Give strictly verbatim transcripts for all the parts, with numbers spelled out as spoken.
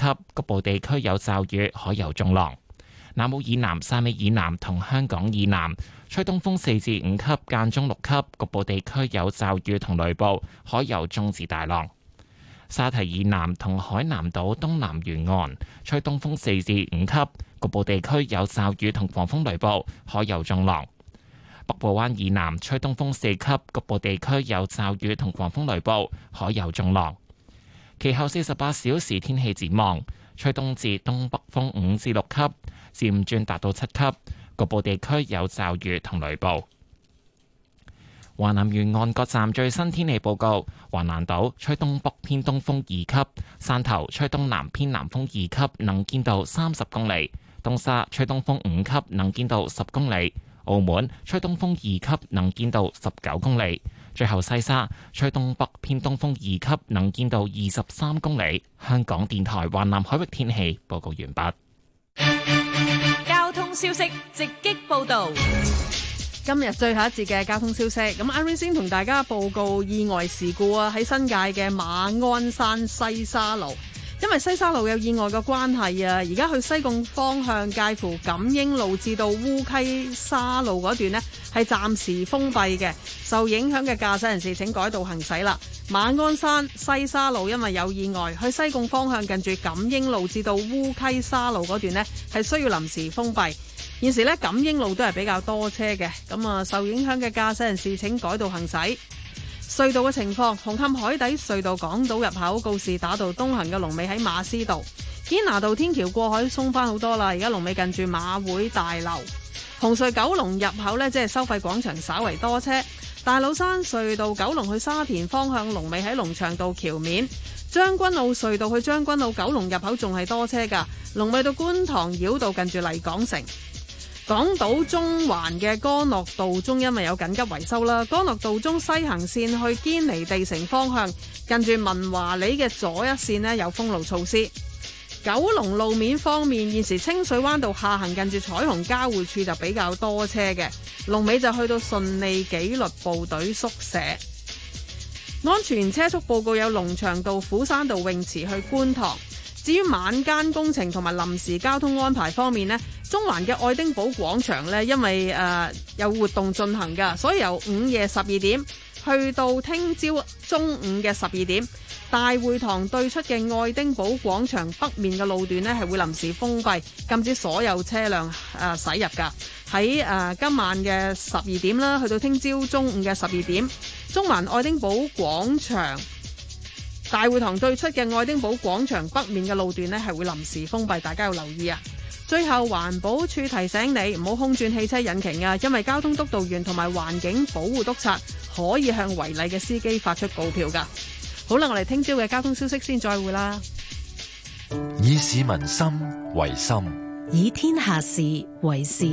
級，局部地區有驟雨，海有中浪。南澳以南、汕尾以南同香港以南吹東風四至五級，間中六級，局部地區有驟雨同雷暴，海有中至大浪。沙堤以南同海南島東南沿岸吹東風四至五級，局部地區有驟雨同狂風雷暴，海有中浪。北部灣以南吹東風四級，局部地區有驟雨同狂風雷暴，海有中浪。其後四十八小時天氣展望，吹東至東北風五至六級，漸轉達到七級，局部地區有驟雨同雷暴。華南沿岸各站最新天氣報告：華南島吹東北偏東風二級，汕頭吹東南偏南風二級，能見度三十公里；東沙吹東風五級，能見度十公里；澳門吹東風二級，能見度十九公里。最後西沙吹東北偏東風二級，能見度二十三公里。香港電台華南海域天氣報告完畢。 交通消息直擊報道。 今日最後一節嘅交通消息，咁阿 Rain 先同大家報告意外事故啊！喺新界嘅馬鞍山西沙路，因為西沙路有意外嘅關係啊，而家去西貢方向介乎錦英路至到烏溪沙路嗰段呢，係暫時封閉嘅，受影響嘅駕駛人士請改道行駛啦。馬鞍山西沙路因為有意外，去西貢方向近住錦英路至到烏溪沙路嗰段呢，係需要臨時封閉。現時咧，錦英路都係比較多車嘅，咁啊受影響嘅駕駛人士請改道行駛。隧道嘅情況，紅磡海底隧道港島入口告士打道東行嘅龍尾喺馬師道，堅拿道天橋過海鬆翻好多啦，而家龍尾近住馬會大樓。紅隧九龍入口呢，即係收費廣場稍為多車。大老山隧道九龍去沙田方向龍尾喺龍翔道橋面。將軍澳隧道去將軍澳九龍入口仲係多車噶，龍尾到觀塘繞道近住麗港城。港島中環嘅干諾道中因為有緊急維修啦，干諾道中西行線去堅尼地城方向近住文華里嘅左一線呢，有封路措施。九龍路面方面，現時清水灣道下行近住彩虹交匯處就比較多車嘅，龍尾就去到順利紀律部隊宿舍。安全車速報告有龍翔道虎山道泳池去觀塘。至於晚間工程同埋臨時交通安排方面呢，中環嘅愛丁堡廣場呢，因為誒、呃、有活動進行㗎，所以由午夜十二點去到聽朝中午嘅十二點，大會堂對出嘅愛丁堡廣場北面嘅路段呢，係會臨時封閉，禁止所有車輛誒駛入㗎。喺誒、呃、今晚嘅十二點啦，去到聽朝中午嘅十二點，中環愛丁堡廣場大會堂對出嘅愛丁堡廣場北面嘅路段呢，係會臨時封閉，大家要留意啊！最後環保署提醒你唔好空轉汽車引擎啊，因為交通督導員同埋環境保護督察可以向違例嘅司機發出告票噶。好啦，我哋聽朝嘅交通消息先再會啦。 以市民心為心， 以天下事為事。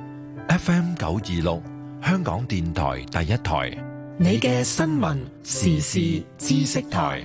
F M 九二六，香港電台第一台， 你嘅新聞時事知識台。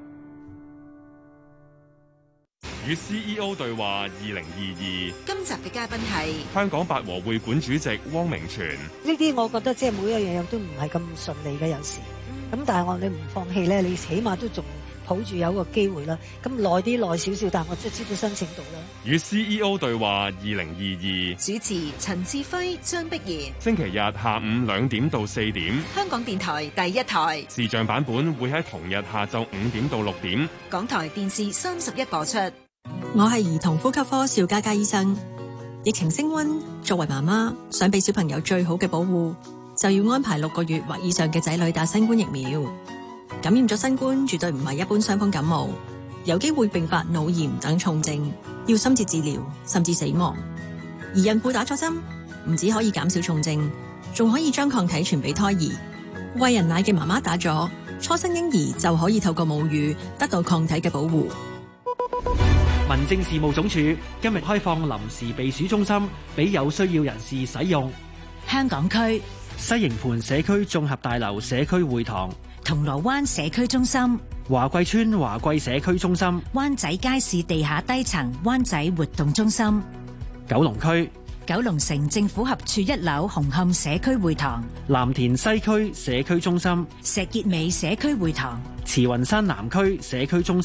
與 C E O 對話二零二二， 今集嘅嘉賓係香港八和會館主席汪明荃。 呢啲我覺得即係每一樣嘢都唔係咁順利嘅，有時咁，但係我你唔放棄咧，你起碼都仲抱住有個機會啦。咁耐啲耐少少，但係我即係知道申請到啦。 與 C E O 對話二零二二， 主持陳志輝、張碧然。 星期日下午兩點到四點， 香港電台第一台視像版本會喺同日下晝五點到六點， 港台電視三十一播出。 我係兒童呼吸科邵嘉嘉醫生。疫情升溫，作為媽媽想俾小朋友最好嘅保護，就要安排六個月或以上嘅仔女打新冠疫苗。感染咗新冠絕對唔係一般傷風感冒，有機會併發腦炎等重症，要深切治療甚至死亡。而孕婦打咗針，唔止可以減少重症，仲可以將抗體傳俾胎兒。餵人奶嘅媽媽打咗，初生嬰兒就可以透過母乳得到抗體嘅保護。 民政事務總署今日開放臨時避暑中心俾有需要人士使用。 香港區西營盤社區綜合大樓社區會堂、 銅鑼灣社區中心、 華貴村華貴社區中心、 灣仔街市地下低層灣仔活動中心、 九龍區九龍城政府合署一樓紅磡社區會堂、 藍田西區社區中心、 石硤尾社區會堂、 慈雲山南區社區中心、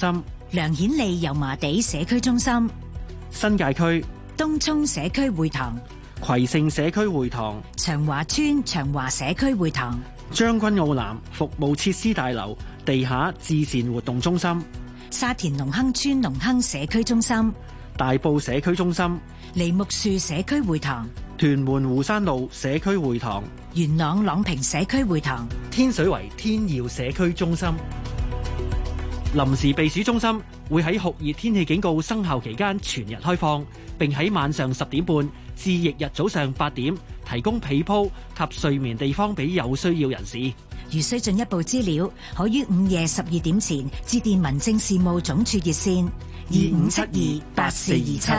梁顯利油麻地社區中心、 新界區東涌社區會堂、 葵盛社區會堂、 長華村長華社區會堂、 將軍澳南服務設施大樓地下至善活動中心、 沙田隆亨村隆亨社區中心、 大埔社區中心、 梨木樹社區會堂、 屯門湖山路社區會堂、 元朗朗屏社區會堂、 天水圍天耀社區中心。臨時避暑中心會喺酷熱天氣警告生效期間全日開放，並喺晚上十點半至翌日早上八點提供被鋪及睡眠地方俾有需要人士。 如需進一步資料，可於午夜十二點前致電民政事務總署熱線二五七二八四二七。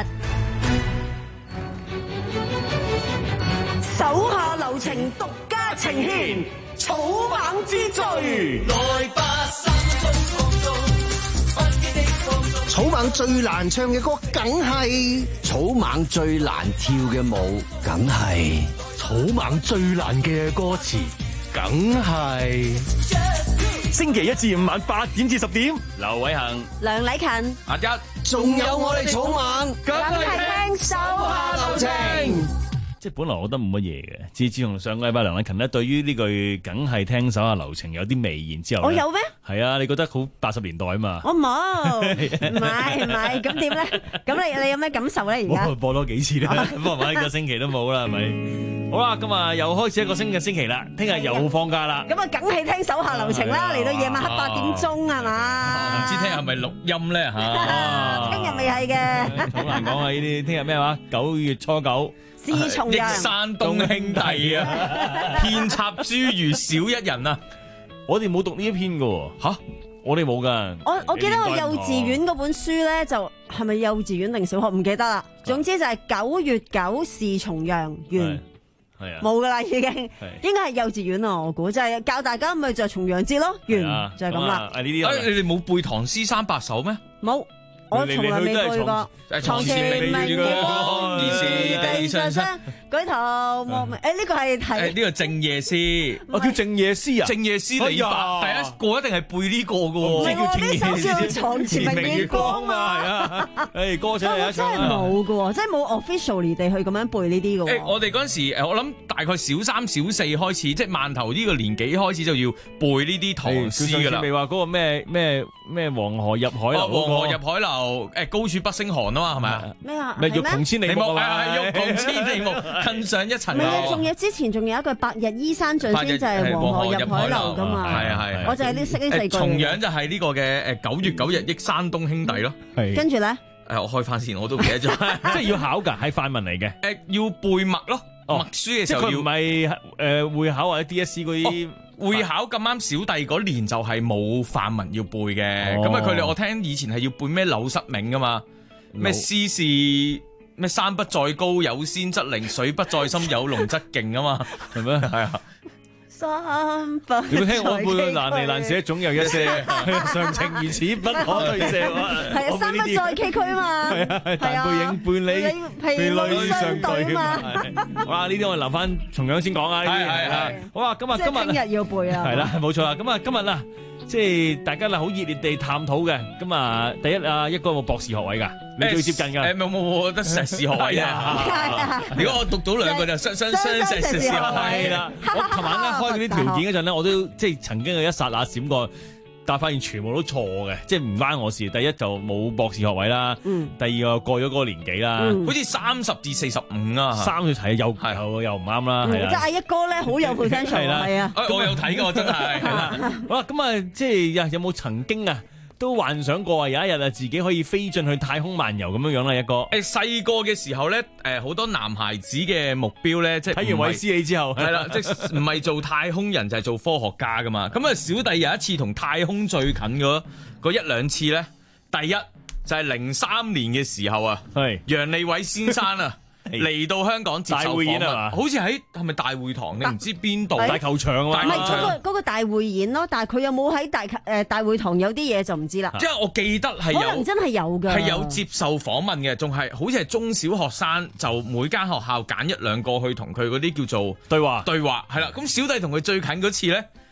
手下留情，獨家呈現草蜢之最。來吧，心中放縱不羈的放縱。 草蜢最難唱嘅歌，梗係草蜢最難跳嘅舞，梗係草蜢最難嘅歌詞，梗係。 星期一至五晚八點至十點，劉偉恒、 梁禮勤、 阿一， 仲有我哋草蜢， 梗係聽手下留情。 即係本來我覺得冇乜嘢嘅，自自從上個禮拜梁禮勤咧對於呢句梗係聽手下留情有啲微言之後， 我有咩？ 係啊，你覺得好八十年代啊嘛？ 我冇，唔係唔係，咁點咧？咁你你有咩感受咧？而家播多幾次啦，不過呢個星期都冇啦，係咪？好啦，今日又開始一個新嘅星期啦，聽日又放假啦。 咁啊，梗係聽手下留情啦，嚟到夜晚黑八點鐘係嘛？ 唔知聽日係咪錄音咧嚇？ 聽日未係嘅。 好難講啊！呢啲聽日咩話？九月初九。 是從人， 益山東兄弟啊，遍插茱萸少一人啊！ 我哋冇讀呢一篇噶吓，我哋冇噶。 我我記得我幼稚園嗰本書咧，就係咪幼稚園定小學唔記得啦。總之就係九月九是重陽完， 係啊， 冇噶啦已經，應該係幼稚園啊！我估就係教大家咪就係重陽節咯，完就係咁啦。 呢啲，你哋冇背唐詩三百首咩？ 冇。我從來未背過，床前明月光，疑是地上霜。舉頭望，誒呢個係題， 誒呢個正夜詩， 我叫正夜詩啊， 正夜詩李白，第一個一定係背呢個噶喎。 呢首叫床前明月光嘛， 係啊，誒歌仔嚟一唱。 真係冇噶喎，真係冇 officially 地去咁樣背呢啲噶。 誒，我哋嗰陣時，誒我諗大概小三小四開始，即係饅頭呢個年紀開始就要背呢啲唐詩噶啦。 未話嗰個咩咩咩黃河入海流， 黃河入海流。誒，高處不勝寒啊嘛，係咪啊？ 咩啊？ 咩欲窮千里目啊？ 係欲窮千里目，更上一層樓。 唔係，仲有之前仲有一句白日依山盡先就係黃河入海流噶嘛。 係啊係。 我就係呢識呢四句。 重陽就係呢個嘅誒九月九日益山東兄弟咯。 係。 跟住咧？ 誒，我開翻先，我都唔記得咗。 即係要考㗎，係範文嚟嘅。 誒，要背默咯。默書嘅時候要。 即係佢唔係誒會考或者 D S C 嗰啲。 會考咁啱小弟嗰年就係冇範文要背嘅，咁啊佢哋我聽以前係要背咩柳失明噶嘛，咩詩是咩山不在高有仙則靈，水不在深有龍則勁啊嘛，係咩？係啊。 三不在。 你會聽我背難離難捨總有一些，常情如此不可退卸。 係啊，山不在崎嶇嘛。 係啊，但背影伴你疲累相對嘛。好啦，呢啲我哋留翻重陽先講啊。呢啲係係。好啊，今日今日聽日要背啊。 係啦，冇錯啦。咁啊，今日啦，即係大家啦好熱烈地探討嘅。咁啊，第一啊，一個有冇博士學位㗎？你最接近㗎。 誒冇冇冇，得碩士學位啊。如果我讀到兩個就雙雙雙碩士學位啦。我琴晚咧開嗰啲條件嗰陣咧，我都即係曾經有一剎那閃過。但係發現全部都錯嘅，即係唔關我事。第一就冇博士學位啦，嗯、第二個過咗嗰個年紀啦， 嗯、好似三十至四十五啊， 三歲睇又又又唔啱啦。 嗯、即係阿一哥咧好有 potential 啊，係啊， 我有睇過真係。 好啦，咁啊，即係有冇曾經啊？都幻想過啊！有一日啊，自己可以飛進去太空漫遊咁樣樣啦，一個。 誒細個嘅時候咧，誒好多男孩子嘅目標咧，即係睇完韋斯理之後， 係啦，即係唔係做太空人就係做科學家噶嘛。咁啊，小弟有一次同太空最近嗰嗰一兩次咧，第一就係零三年嘅時候啊，係楊利偉先生啊。嚟到香港接受訪問，好似喺係咪大會堂你唔知邊度大球場啊？ 唔係嗰個嗰個大匯演咯，但係佢有冇喺大誒大會堂有啲嘢就唔知啦。 即係我記得係有， 可能真係有㗎， 係有接受訪問嘅，仲係好似係中小學生，就每間學校揀一兩個去同佢嗰啲叫做對話對話係啦。咁小弟同佢最近嗰次咧，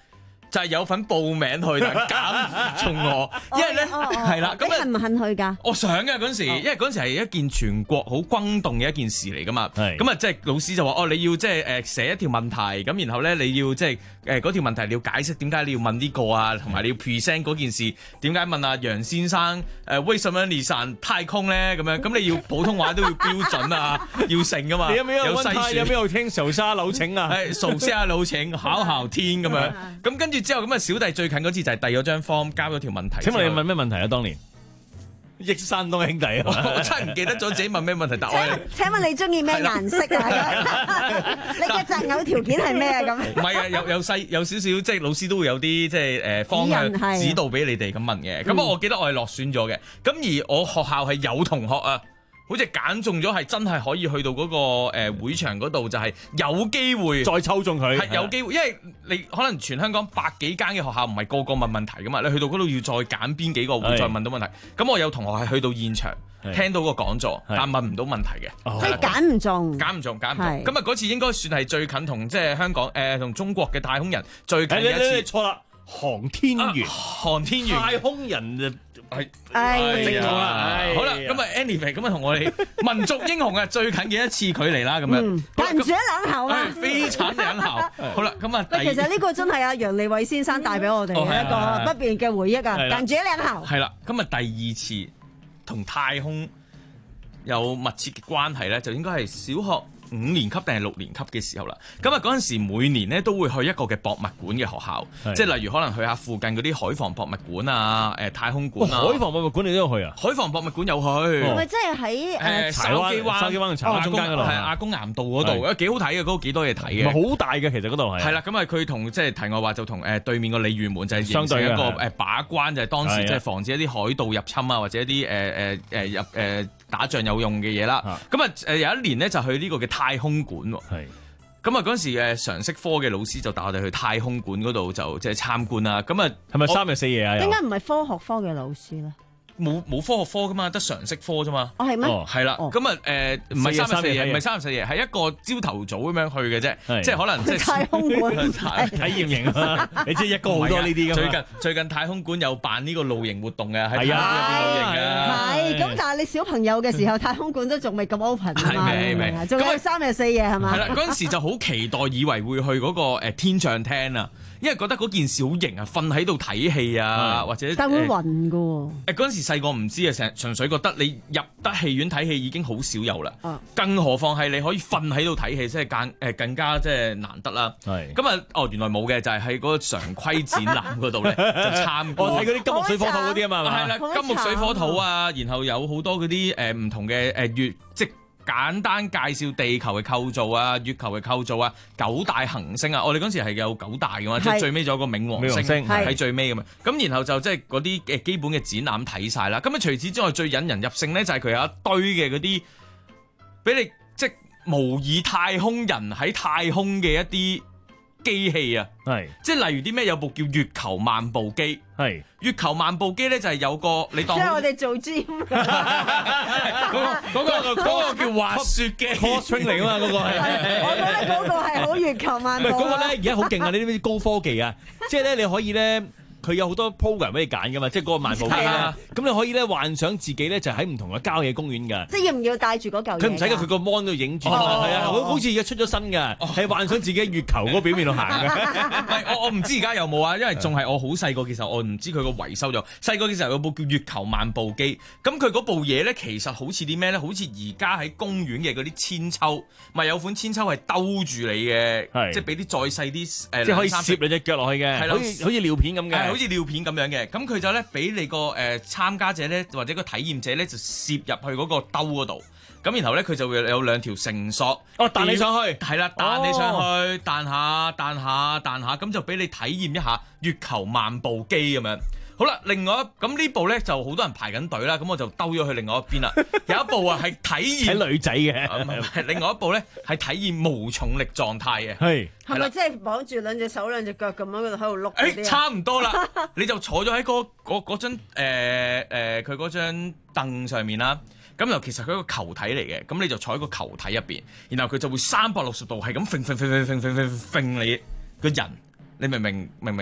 就係有份報名去，但減從我，因為咧係啦，咁你肯唔肯去㗎？ 我想嘅嗰陣時，因為嗰陣時係一件全國好轟動嘅一件事嚟㗎嘛。咁啊，即係老師就話：哦，你要即係誒寫一條問題，咁然後咧你要即係誒嗰條問題你要解釋點解你要問呢個啊，同埋你要 present 嗰件事點解問阿楊先生誒為什麼你上太空咧？咁樣咁你要普通話都要標準啊，要成㗎嘛。 你有冇有篩選？ 有冇有聽仇沙老請啊？ 係仇沙老請，考考天咁樣。咁跟住之後咁啊，小弟最近嗰次就係遞咗張 form 交咗條問題。 請問你問咩問題啊？當年益山東兄弟啊！ 我真係唔記得咗自己問咩問題，但係請問你中意咩顏色啊？你嘅擇偶條件係咩啊？咁唔係啊，有有細有少少即係老師都會有啲即係誒方向指導俾你哋咁問嘅。咁我記得我係落選咗嘅。咁而我學校係有同學啊，好似揀中咗係真係可以去到嗰個誒會場嗰度，就係有機會再抽中佢， 係有機會，因為你可能全香港百幾間嘅學校唔係個個問問題噶嘛，你去到嗰度要再揀邊幾個會再問到問題。咁我有同學係去到現場聽到個講座，但問唔到問題嘅， 即係揀唔中， 揀唔中，揀唔中。咁啊嗰次應該算係最近同即係香港誒同中國嘅太空人最近嘅一次。 錯啦，航天員， 航天員， 太空人就。係， 係啊！好啦，咁啊，Anyway，咁啊，同我哋民族英雄啊最近嘅一次距離啦，咁樣近住一兩口啊， 非常兩口。好啦，咁啊， 其實呢個真係阿楊利偉先生帶俾我哋嘅一個不變嘅回憶啊，近住一兩口。 係啦，咁啊，第二次同太空有密切嘅關係咧，就應該係小學五年級定係六年級嘅時候啦，咁啊嗰陣時每年咧都會去一個嘅博物館嘅學校，即係例如可能去下附近嗰啲海防博物館啊、誒太空館啊。 海防博物館你都有去啊？ 海防博物館有去， 係咪即係喺誒筲箕灣、 筲箕灣同柴灣中間嗰度？ 係亞公岩道嗰度，幾好睇嘅，嗰度幾多嘢睇嘅。 好大嘅，其實嗰度係。 係啦，咁啊佢同即係題外話就同誒對面個鯉魚門就係形成一個誒把關，就係當時即係防止一啲海盜入侵啊，或者一啲誒誒誒入誒打仗有用嘅嘢啦。咁啊誒有一年咧就去呢個嘅太空館喎。係。咁啊嗰陣時嘅常識科嘅老師就帶我哋去太空館嗰度就即係參觀啦。咁啊係咪三日四夜啊？ 點解唔係科學科嘅老師咧？ 冇冇科學科噶嘛，得常識科啫嘛。 哦係咩？ 係啦，咁啊誒唔係三日四夜，唔係三日四夜，係一個朝頭早咁樣去嘅啫，即係可能即係太空館體驗營啊！你知一個好多呢啲噶嘛？ 最近最近太空館有辦呢個露營活動嘅，喺太空入邊露營嘅。 係咁，但係你小朋友嘅時候，太空館都仲未咁 open 啊嘛，係仲有三日四夜係嘛？ 係啦，嗰陣時就好期待，以為會去嗰個誒天象廳啊。因為覺得嗰件事好型啊，瞓喺度睇戲啊，或者但會暈㗎喎。 誒嗰陣時細個唔知啊，成純粹覺得你入得戲院睇戲已經好少有啦， 啊、 更何況係你可以瞓喺度睇戲，即係更誒更加即係難得啦。係咁啊，哦原來冇嘅，就係喺嗰個常規展覽嗰度咧就參觀。 我睇嗰啲金木水火土嗰啲啊嘛， 係啦，金木水火土啊，然後有好多嗰啲誒唔同嘅誒月即。簡單介紹地球嘅構造啊、月球嘅構造啊、九大行星啊，我哋嗰時係有九大嘅嘛，即係最尾仲有個冥王星喺最尾嘅嘛。咁然後就即係嗰啲嘅基本嘅展覽睇晒啦。咁啊除此之外，最引人入勝咧就係佢有一堆嘅嗰啲俾你即係模擬太空人喺太空嘅一啲機器啊，係即係例如啲咩有部叫月球漫步機，係月球漫步機咧就係有個你當即係我哋做 gym 嗰個嗰個嗰個叫滑雪嘅 cross training 啊嘛，嗰個係我覺得嗰個係好月球漫步。 嗰個咧而家好勁啊！你知唔知高科技啊？即係咧你可以咧。佢有好多 program 俾你揀噶嘛，即係嗰個漫步機啦。咁你可以咧幻想自己咧就喺唔同嘅郊野公園㗎。 即係要唔要帶住嗰嚿嘢？ 佢唔使㗎，佢個 mon 都影住。係啊，好好似而家出咗身㗎，係幻想自己喺月球嗰個表面度行㗎。 唔係我我唔知而家有冇啊，因為仲係我好細個嘅時候，我唔知佢個維修咗。細個嘅時候有部叫月球漫步機，咁佢嗰部嘢咧其實好似啲咩咧？好似而家喺公園嘅嗰啲千秋，咪有款千秋係兜住你嘅，即係俾啲再細啲誒， 即係可以攝你隻腳落去嘅，好似好似尿片咁嘅， 好似尿片咁樣嘅。咁佢就咧俾你個誒參加者咧，或者個體驗者咧，就攝入去嗰個兜嗰度。咁然後咧，佢就會有兩條繩索， 哦彈你上去， 係啦，彈你上去，彈下彈下彈下，咁就俾你體驗一下月球漫步機咁樣。好啦，另外一咁呢部咧就好多人排緊隊啦，咁我就兜咗去另外一邊啦。有一部啊係體驗睇女仔嘅， 係另外一部咧係體驗無重力狀態嘅，係係咪即係綁住兩隻手兩隻腳咁樣喺度喺度碌？ 誒差唔多啦，你就坐咗喺嗰嗰嗰張誒誒佢嗰張凳上面啦。咁又其實佢係一個球體嚟嘅，咁你就坐喺個球體入邊，然後佢就會三百六十度係咁揈揈揈揈揈揈揈揈你個人，你明唔明明唔明啊？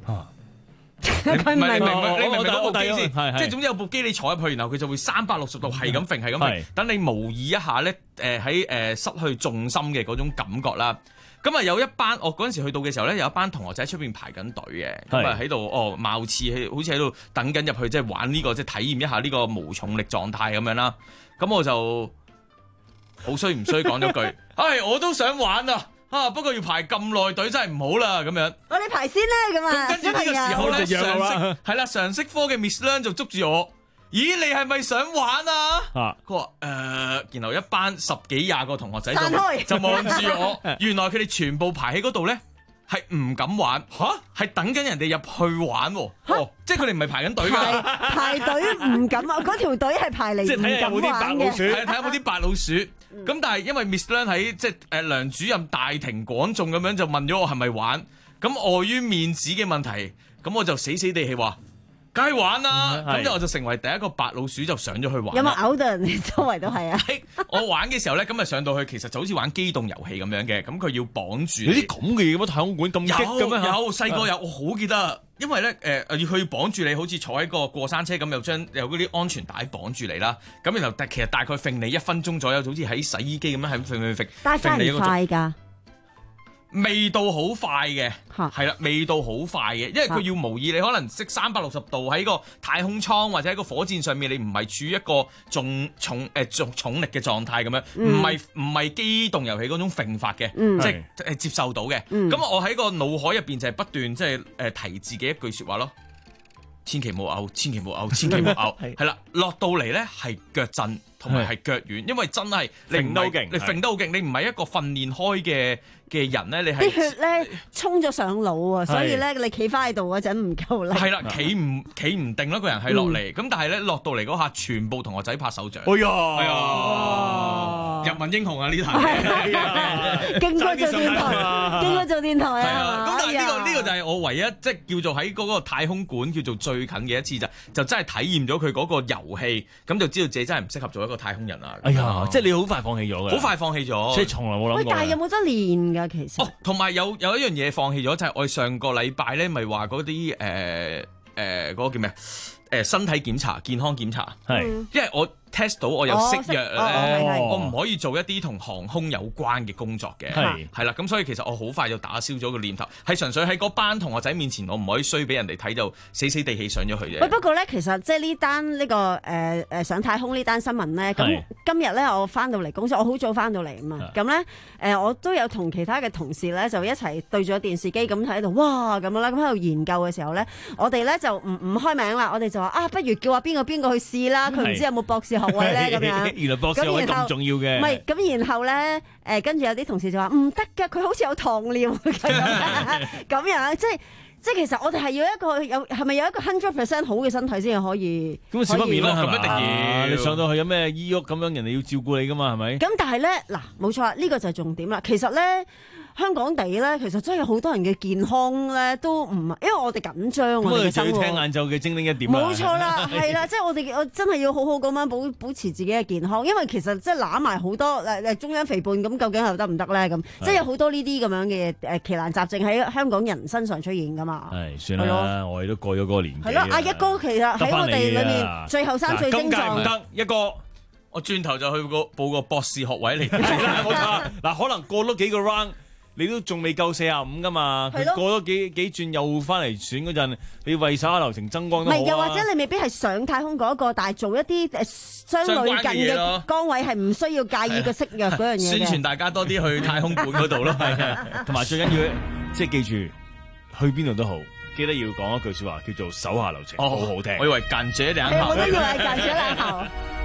你唔係你明唔明？你明唔明嗰部機先？ 係即係總之有部機你坐入去，然後佢就會三百六十度係咁揈，係咁揈，等你模擬一下咧，誒喺誒失去重心嘅嗰種感覺啦。咁啊有一班，我嗰陣時去到嘅時候咧，有一班同學仔喺出邊排緊隊嘅，咁啊喺度哦，貌似喺好似喺度等緊入去，即係玩呢個，即係體驗一下呢個無重力狀態咁樣啦。咁我就好衰唔衰講咗句，唉，我都想玩啊！啊！不過要排咁耐隊真係唔好啦，咁樣。 我哋排先啦，咁啊。 跟住呢個時候咧，常識係啦，常識科嘅 Miss Leung 就捉住我。咦，你係咪想玩啊？啊！佢話誒，然後一班十幾廿個同學仔就就望住我。原來佢哋全部排喺嗰度咧，係唔敢玩。吓，係等緊人哋入去玩。哦，即係佢哋唔係排緊隊㗎。 排隊唔敢啊！嗰條隊係排嚟唔敢玩嘅。 係睇下有冇啲白老鼠。咁但係因為 Miss Leung 喺即係誒梁主任大庭廣眾咁樣就問咗我係咪玩，咁礙於面子嘅問題，咁我就死死地氣話，梗係玩啦。咁之後我就成為第一個白老鼠就上咗去玩。 有冇嘔到人哋周圍都係啊？ 我玩嘅時候咧，咁啊上到去其實就好似玩機動遊戲咁樣嘅，咁佢要綁住。 有啲咁嘅嘢咩？太空館咁激嘅咩？ 有細個有，我好記得。因為咧，誒、呃，要去綁住你，好似坐喺個過山車咁，又將有嗰啲安全帶綁住你啦。咁然後，但其實大概揈你一分鐘左右，就好似喺洗衣機咁樣，係揈揈揈。 但係快唔快㗎？ 味道好快嘅，係啦，味道好快嘅，因為佢要模擬你可能識三百六十度喺個太空艙或者喺個火箭上面，你唔係處於一個重重誒重重力嘅狀態咁樣，唔係唔係機動遊戲嗰種揈法嘅， 嗯、 即係誒接受到嘅。咁、嗯、我喺個腦海入邊就係不斷即係誒提自己一句説話咯，千祈冇嘔，千祈冇嘔，千祈冇嘔，係啦，落到嚟咧係腳震同埋係腳軟，因為真係你唔係你揈得好勁，你唔係一個訓練開嘅嘅人咧，你係啲血咧衝咗上腦啊，所以咧你企翻喺度嗰陣唔夠力。 係啦，企唔企唔定啦，個人係落嚟，咁但係咧落到嚟嗰下，全部同學仔拍手掌。 哎呀， 係啊，人民英雄啊呢題， 經過做電台，經過做電台啊。 咁但係呢個呢個就係我唯一即係叫做喺嗰個太空館叫做最近嘅一次就就真係體驗咗佢嗰個遊戲，咁就知道自己真係唔適合做一個太空人啊。 哎呀，即係你好快放棄咗嘅， 好快放棄咗， 即係從來冇諗過。 喂，但係有冇得練？其實哦，同埋有有一樣嘢放棄咗，就係、是、我哋上個禮拜咧，咪話嗰啲誒誒嗰個叫咩誒身體檢查、健康檢查，係、嗯，因為我 test 到我有息藥咧，哦、我唔可以做一啲同航空有關嘅工作嘅，係係啦，咁所以其實我好快就打消咗個念頭，係純粹喺嗰班同學仔面前，我唔可以衰俾人哋睇就死死地氣上咗去啫。 喂，不過咧，其實即係呢單呢、呢個誒誒、呃、上太空呢單新聞咧，咁今日咧我翻到嚟公司，我好早翻到嚟啊嘛，咁咧誒我都有同其他嘅同事咧就一齊對住個電視機咁喺度，哇咁樣啦，咁喺度研究嘅時候咧，我哋咧就唔唔開名啦，我哋就話啊，不如叫阿邊個邊個去試啦，佢唔知有冇博士學位咧。咁樣， 原來博士學位咁重要嘅。 唔係，咁然後咧，誒跟住有啲同事就話唔得㗎，佢好似有糖尿咁樣，咁樣即係即係其實我哋係要一個有係咪有一個 hundred percent 好嘅身體先係可以？ 咁啊少不免啦， 咁一定要。 你上到去有咩醫鬱咁樣，人哋要照顧你㗎嘛，係咪？ 咁但係咧，嗱冇錯啦，呢個就係重點啦。其實咧。香港地咧，其實真係好多人嘅健康咧都唔，因為我哋緊張我哋嘅生活。 咁啊，就要聽晏晝嘅精靈一點啦。 冇錯啦，係啦，即係我哋我真係要好好咁樣保保持自己嘅健康，因為其實即係攬埋好多誒誒中央肥胖咁，究竟係得唔得咧？咁即係有好多呢啲咁樣嘅誒奇難雜症喺香港人身上出現噶嘛。 係算啦，我哋都過咗嗰個年紀。 係咯，阿一哥其實喺我哋裏面最後生最精壯。 唔得，一哥， 我轉頭就去個報個博士學位嚟。 冇錯，嗱，可能過多幾個 round。你都仲未夠四十五噶嘛？佢過咗幾幾轉又翻嚟選嗰陣，你為曬流程增光都好啊！ 唔係，又或者你未必係上太空嗰個，但係做一啲誒相類近嘅崗位，係唔需要介意個息藥嗰樣嘢嘅。 宣傳大家多啲去太空館嗰度咯，係啊！ 同埋最緊要即係記住，去邊度都好，記得要講一句説話，叫做手下留情，好好聽。 我以為間者兩頭， 我都以為係間者兩頭。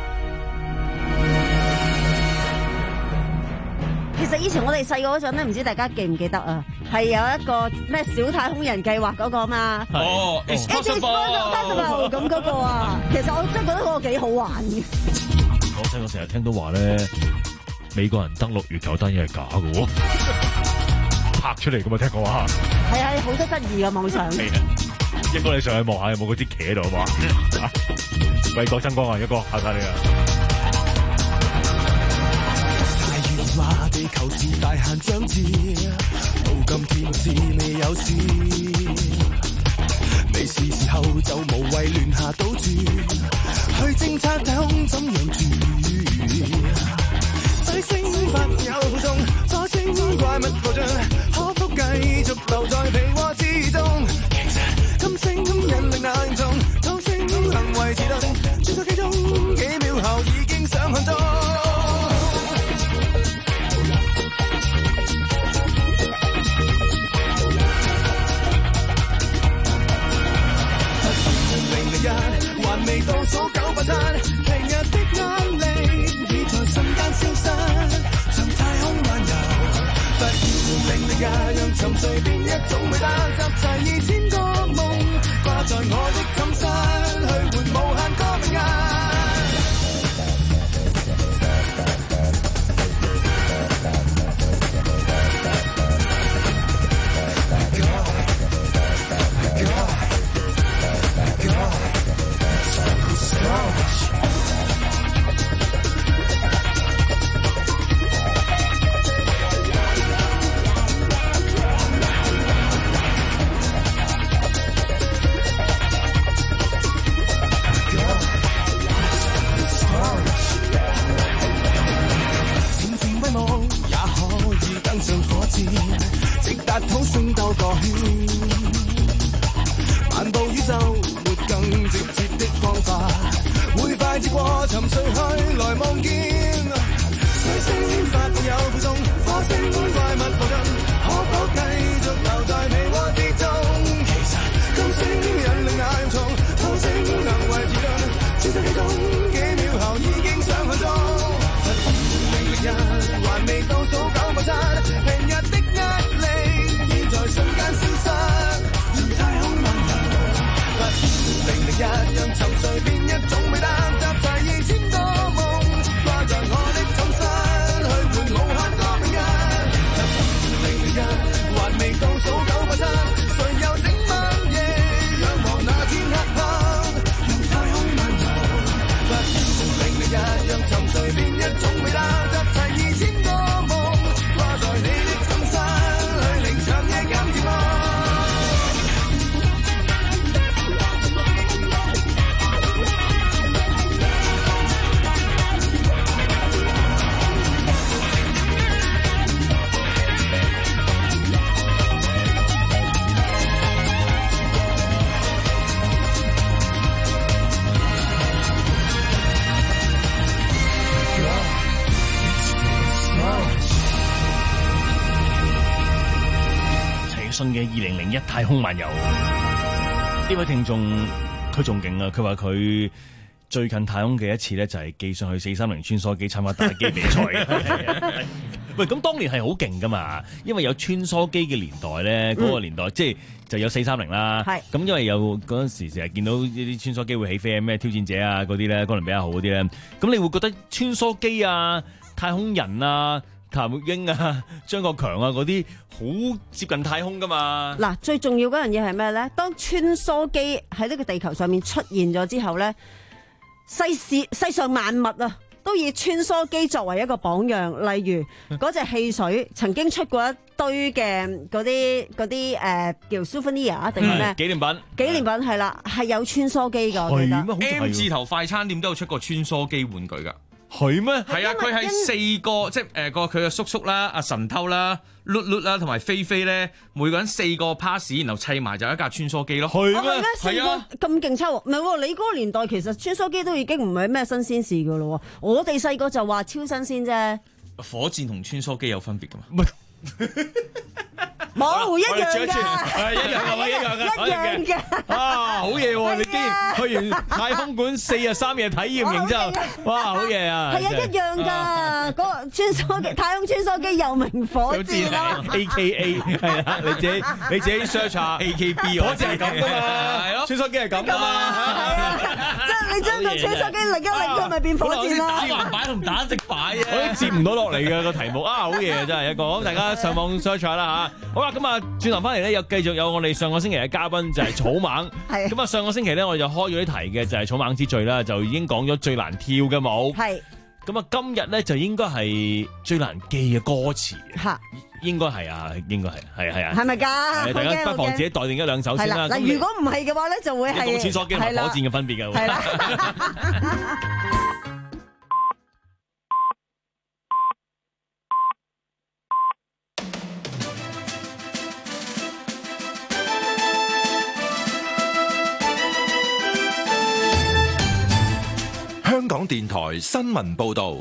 其實以前我哋細個嗰陣咧，唔知大家記唔記得啊？係有一個咩小太空人計劃嗰個嘛？ 哦 ，It's possible 咁嗰個啊，其實我真係覺得嗰個幾好玩嘅。 我細個成日聽到話咧，美國人登陸月球單嘢係假嘅喎，拍出嚟㗎嘛，聽講話。 係啊，好多質疑嘅網上。 一哥你上去望下有冇嗰支旗喺度啊嘛？為國爭光啊！一哥嚇曬你啊！ 話地球是大限將至，到今天至未有事。 後就無謂亂下賭注，去偵測太空怎樣住。水星發有中，火星怪物暴進，可否繼續留在被窩之中？其實金星引力難中，土星行為遲鈍，穿梭機中幾秒後已經上向中。還未倒數九百七，平日的壓力已在瞬間消失，像太空漫遊。突然零零日，讓沉睡變一種美德，集齊二千個夢，掛在我的寢室，去換無限個名額。直達土星兜個圈，漫步宇宙，沒更直接的方法，會快接過沉睡去來望見。水星發放有負重，火星怪物暴進，可否繼續留在被窩之中？其實金星引力難重，土星能為自盡，穿梭機中幾秒後已經上向中。零零日還未倒數九百七，平日的壓力已在瞬間消失，像太空漫遊。零零日讓沉睡變一種美德，集齊二千個夢，掛在我的寢室，去換無限個名額。零零日還未倒數九百七，誰又整晚夜仰望那天黑黑，讓太空漫遊。零零日讓沉睡變一種美德，集齊二千個夢，掛在你的寢室，去令長夜減折磨。 陳奕迅嘅二零零一太空漫遊，呢位聽眾佢仲勁啊！佢話佢最近太空嘅一次咧，就係寄上去四三零穿梭機參加打機比賽嘅。喂，咁當年係好勁噶嘛，因為有穿梭機嘅年代咧，嗰、嗯、個年代即係就有四三零啦。係咁，因為有嗰陣時成日見到呢啲穿梭機會起飛，咩挑戰者啊嗰啲咧，哥倫比亞號嗰啲咧，咁你會覺得穿梭機啊、太空人啊、譚玉英啊、張國強啊嗰啲好接近太空噶嘛？ 嗱，最重要嗰樣嘢係咩咧？當穿梭機喺呢個地球上面出現咗之後咧，世事世上萬物啊，都以穿梭機作為一個榜樣。例如嗰隻汽水曾經出過一堆嘅嗰啲嗰啲誒叫 souvenir 定係咩紀念品？ 紀念品係啦，係有穿梭機㗎。我記得 M 字頭快餐店都有出過穿梭機玩具㗎。 係咩？ 係啊，佢係四個，即係誒個佢嘅叔叔啦、阿神偷啦、碌碌啦同埋菲菲咧，每個人四個 pass，然後砌埋就一架穿梭機咯。 係咩？係啊，咁勁抽？唔係喎，你嗰個年代其實穿梭機都已經唔係咩新鮮事噶咯。我哋細個就話超新鮮啫。 火箭同穿梭機有分別噶嘛？ 冇一樣㗎， 係一樣係咪一樣㗎？ 一樣嘅啊，好嘢喎！你竟然去完太空館四日三夜體驗完之後，哇，好嘢啊！ 係啊，一樣㗎。嗰個穿梭機，太空穿梭機又名火箭啦 ，A K A 係啦，你自己你自己 search 下 A K B， 火箭係咁㗎嘛，係咯，穿梭機係咁㗎嘛， 即係你將個穿梭機擰一擰，佢咪變火箭啦。 打橫擺同打直擺啊！ 我都接唔到落嚟嘅個題目啊，好嘢啊，真係一個，咁大家上網 search 下啦嚇。好啦，咁啊，轉頭翻嚟咧，又繼續有我哋上個星期嘅嘉賓就係草蜢。係。咁啊，上個星期咧，我哋就開咗啲題嘅，就係草蜢之最啦，就已經講咗最難跳嘅舞。係。咁啊，今日咧就應該係最難記嘅歌詞。 嚇。 應該係啊，應該係，係係啊， 係咪㗎？ 係大家不妨自己待定一兩手先啦。 嗱，如果唔係嘅話咧，就會係一種穿梭機同火箭嘅分別㗎。 係啦。 香港電台新聞報道。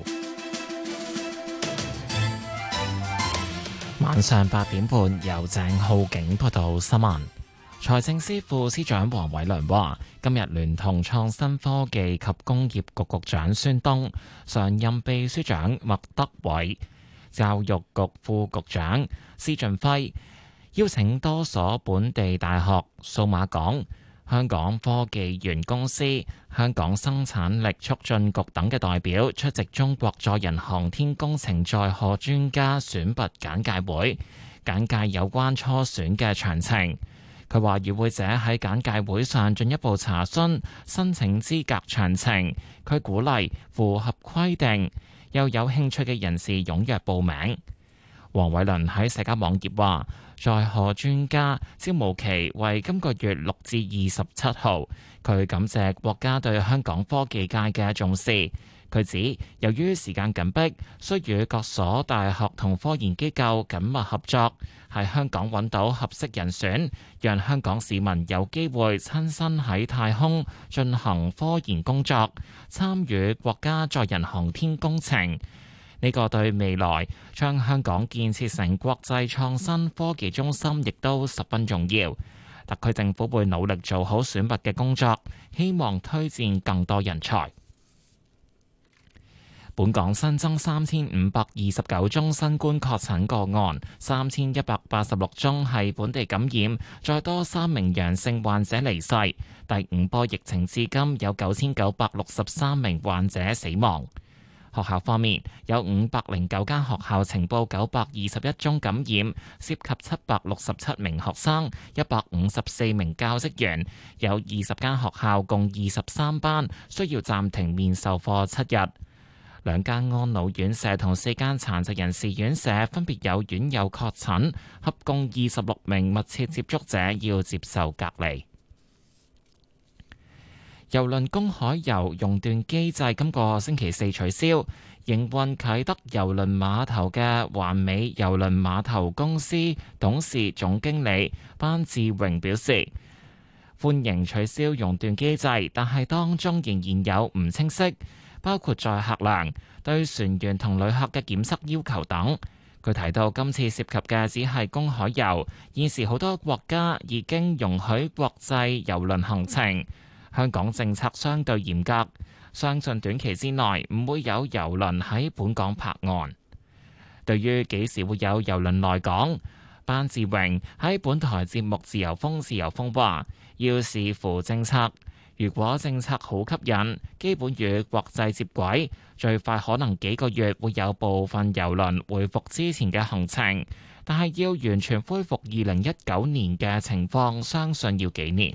晚上八點半，由鄭浩景報道新聞。財政司副司長黃偉綸話，今日聯同創新科技及工業局局長孫東、常任秘書長麥德偉、教育局副局長施俊輝，邀請多所本地大學、數碼港、香港科技園公司、香港生產力促進局等嘅代表出席中國載人航天工程載荷專家選拔簡介會，簡介有關初選嘅詳情。佢話與會者喺簡介會上進一步查詢申請資格詳情。佢鼓勵符合規定又有興趣嘅人士踴躍報名。黃偉綸喺社交網頁話，載荷專家招募期為今個月六至二十七號。佢感謝國家對香港科技界嘅重視。佢指，由於時間緊迫，需與各所大學同科研機構緊密合作，喺香港揾到合適人選，讓香港市民有機會親身喺太空進行科研工作，參與國家載人航天工程。呢個對未來將香港建設成國際創新科技中心亦都十分重要。特區政府會努力做好選拔嘅工作，希望推薦更多人才。本港新增三千五百二十九宗新冠確診個案，三千一百八十六宗係本地感染，再多三名陽性患者離世。第五波疫情至今有九千九百六十三名患者死亡。學校方面，有五百零九間學校呈報九百二十一宗感染，涉及七百六十七名學生、一百五十四名教職員，有二十間學校共二十三班需要暫停面授課七日。兩間安老院舍同四間殘疾人士院舍分別有院友確診，合共二十六名密切接觸者要接受隔離。郵輪公海遊熔斷機制今個星期四取消，營運啟德郵輪碼頭嘅環美郵輪碼頭公司董事總經理班志榮表示，歡迎取消熔斷機制，但係當中仍然有唔清晰，包括載客量、對船員同旅客嘅檢測要求等。佢提到今次涉及嘅只係公海遊，現時好多國家已經容許國際郵輪行程。香港政策相對嚴格，相信短期之內唔會有郵輪喺本港泊岸。對於幾時會有郵輪來港，班志榮喺本台節目《自由風自由風》話，要視乎政策。如果政策好吸引，基本與國際接軌，最快可能幾個月會有部分郵輪恢復之前嘅行程，但係要完全恢復二零一九年嘅情況，相信要幾年。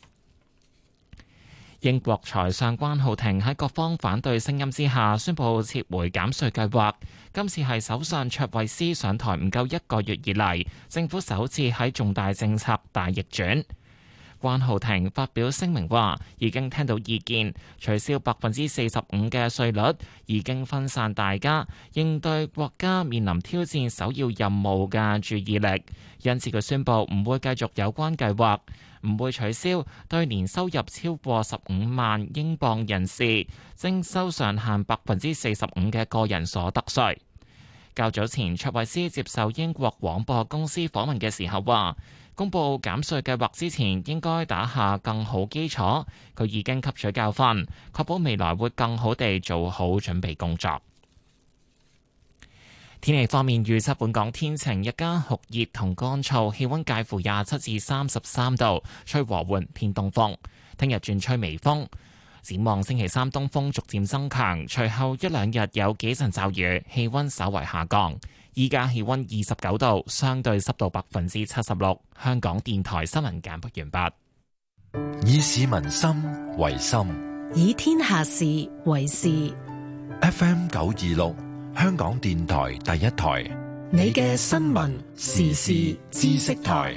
英國財相關浩庭喺各方反對聲音之下宣布撤回減稅計劃，今次係首相卓慧思上台唔夠一個月以嚟，政府首次喺重大政策大逆轉。關浩庭發表聲明話，已經聽到意見，取消百分之四十五嘅稅率，已經分散大家應對國家面臨挑戰首要任務嘅注意力，因此佢宣布唔會繼續有關計劃，唔會取消對年收入超過十五萬英鎊人士徵收上限百分之四十五嘅個人所得稅。較早前，卓慧思接受英國廣播公司訪問嘅時候話，公布減稅計劃之前應該打下更好基礎，佢已經吸取教訓，確保未來會更好地做好準備工作。天氣方面預測，本港天晴，日間酷熱同乾燥，氣溫介乎廿七至三十三度，吹和緩偏東風。聽日轉吹微風。展望星期三東風逐漸增強，隨後一兩日有幾陣驟雨，氣溫稍為下降。依家氣溫二十九度，相對濕度百分之七十六。香港電台新聞簡報完畢。以市民心為心， 以天下事為事。 F M 九二六，香港電台第一台， 你嘅新聞時事知識台。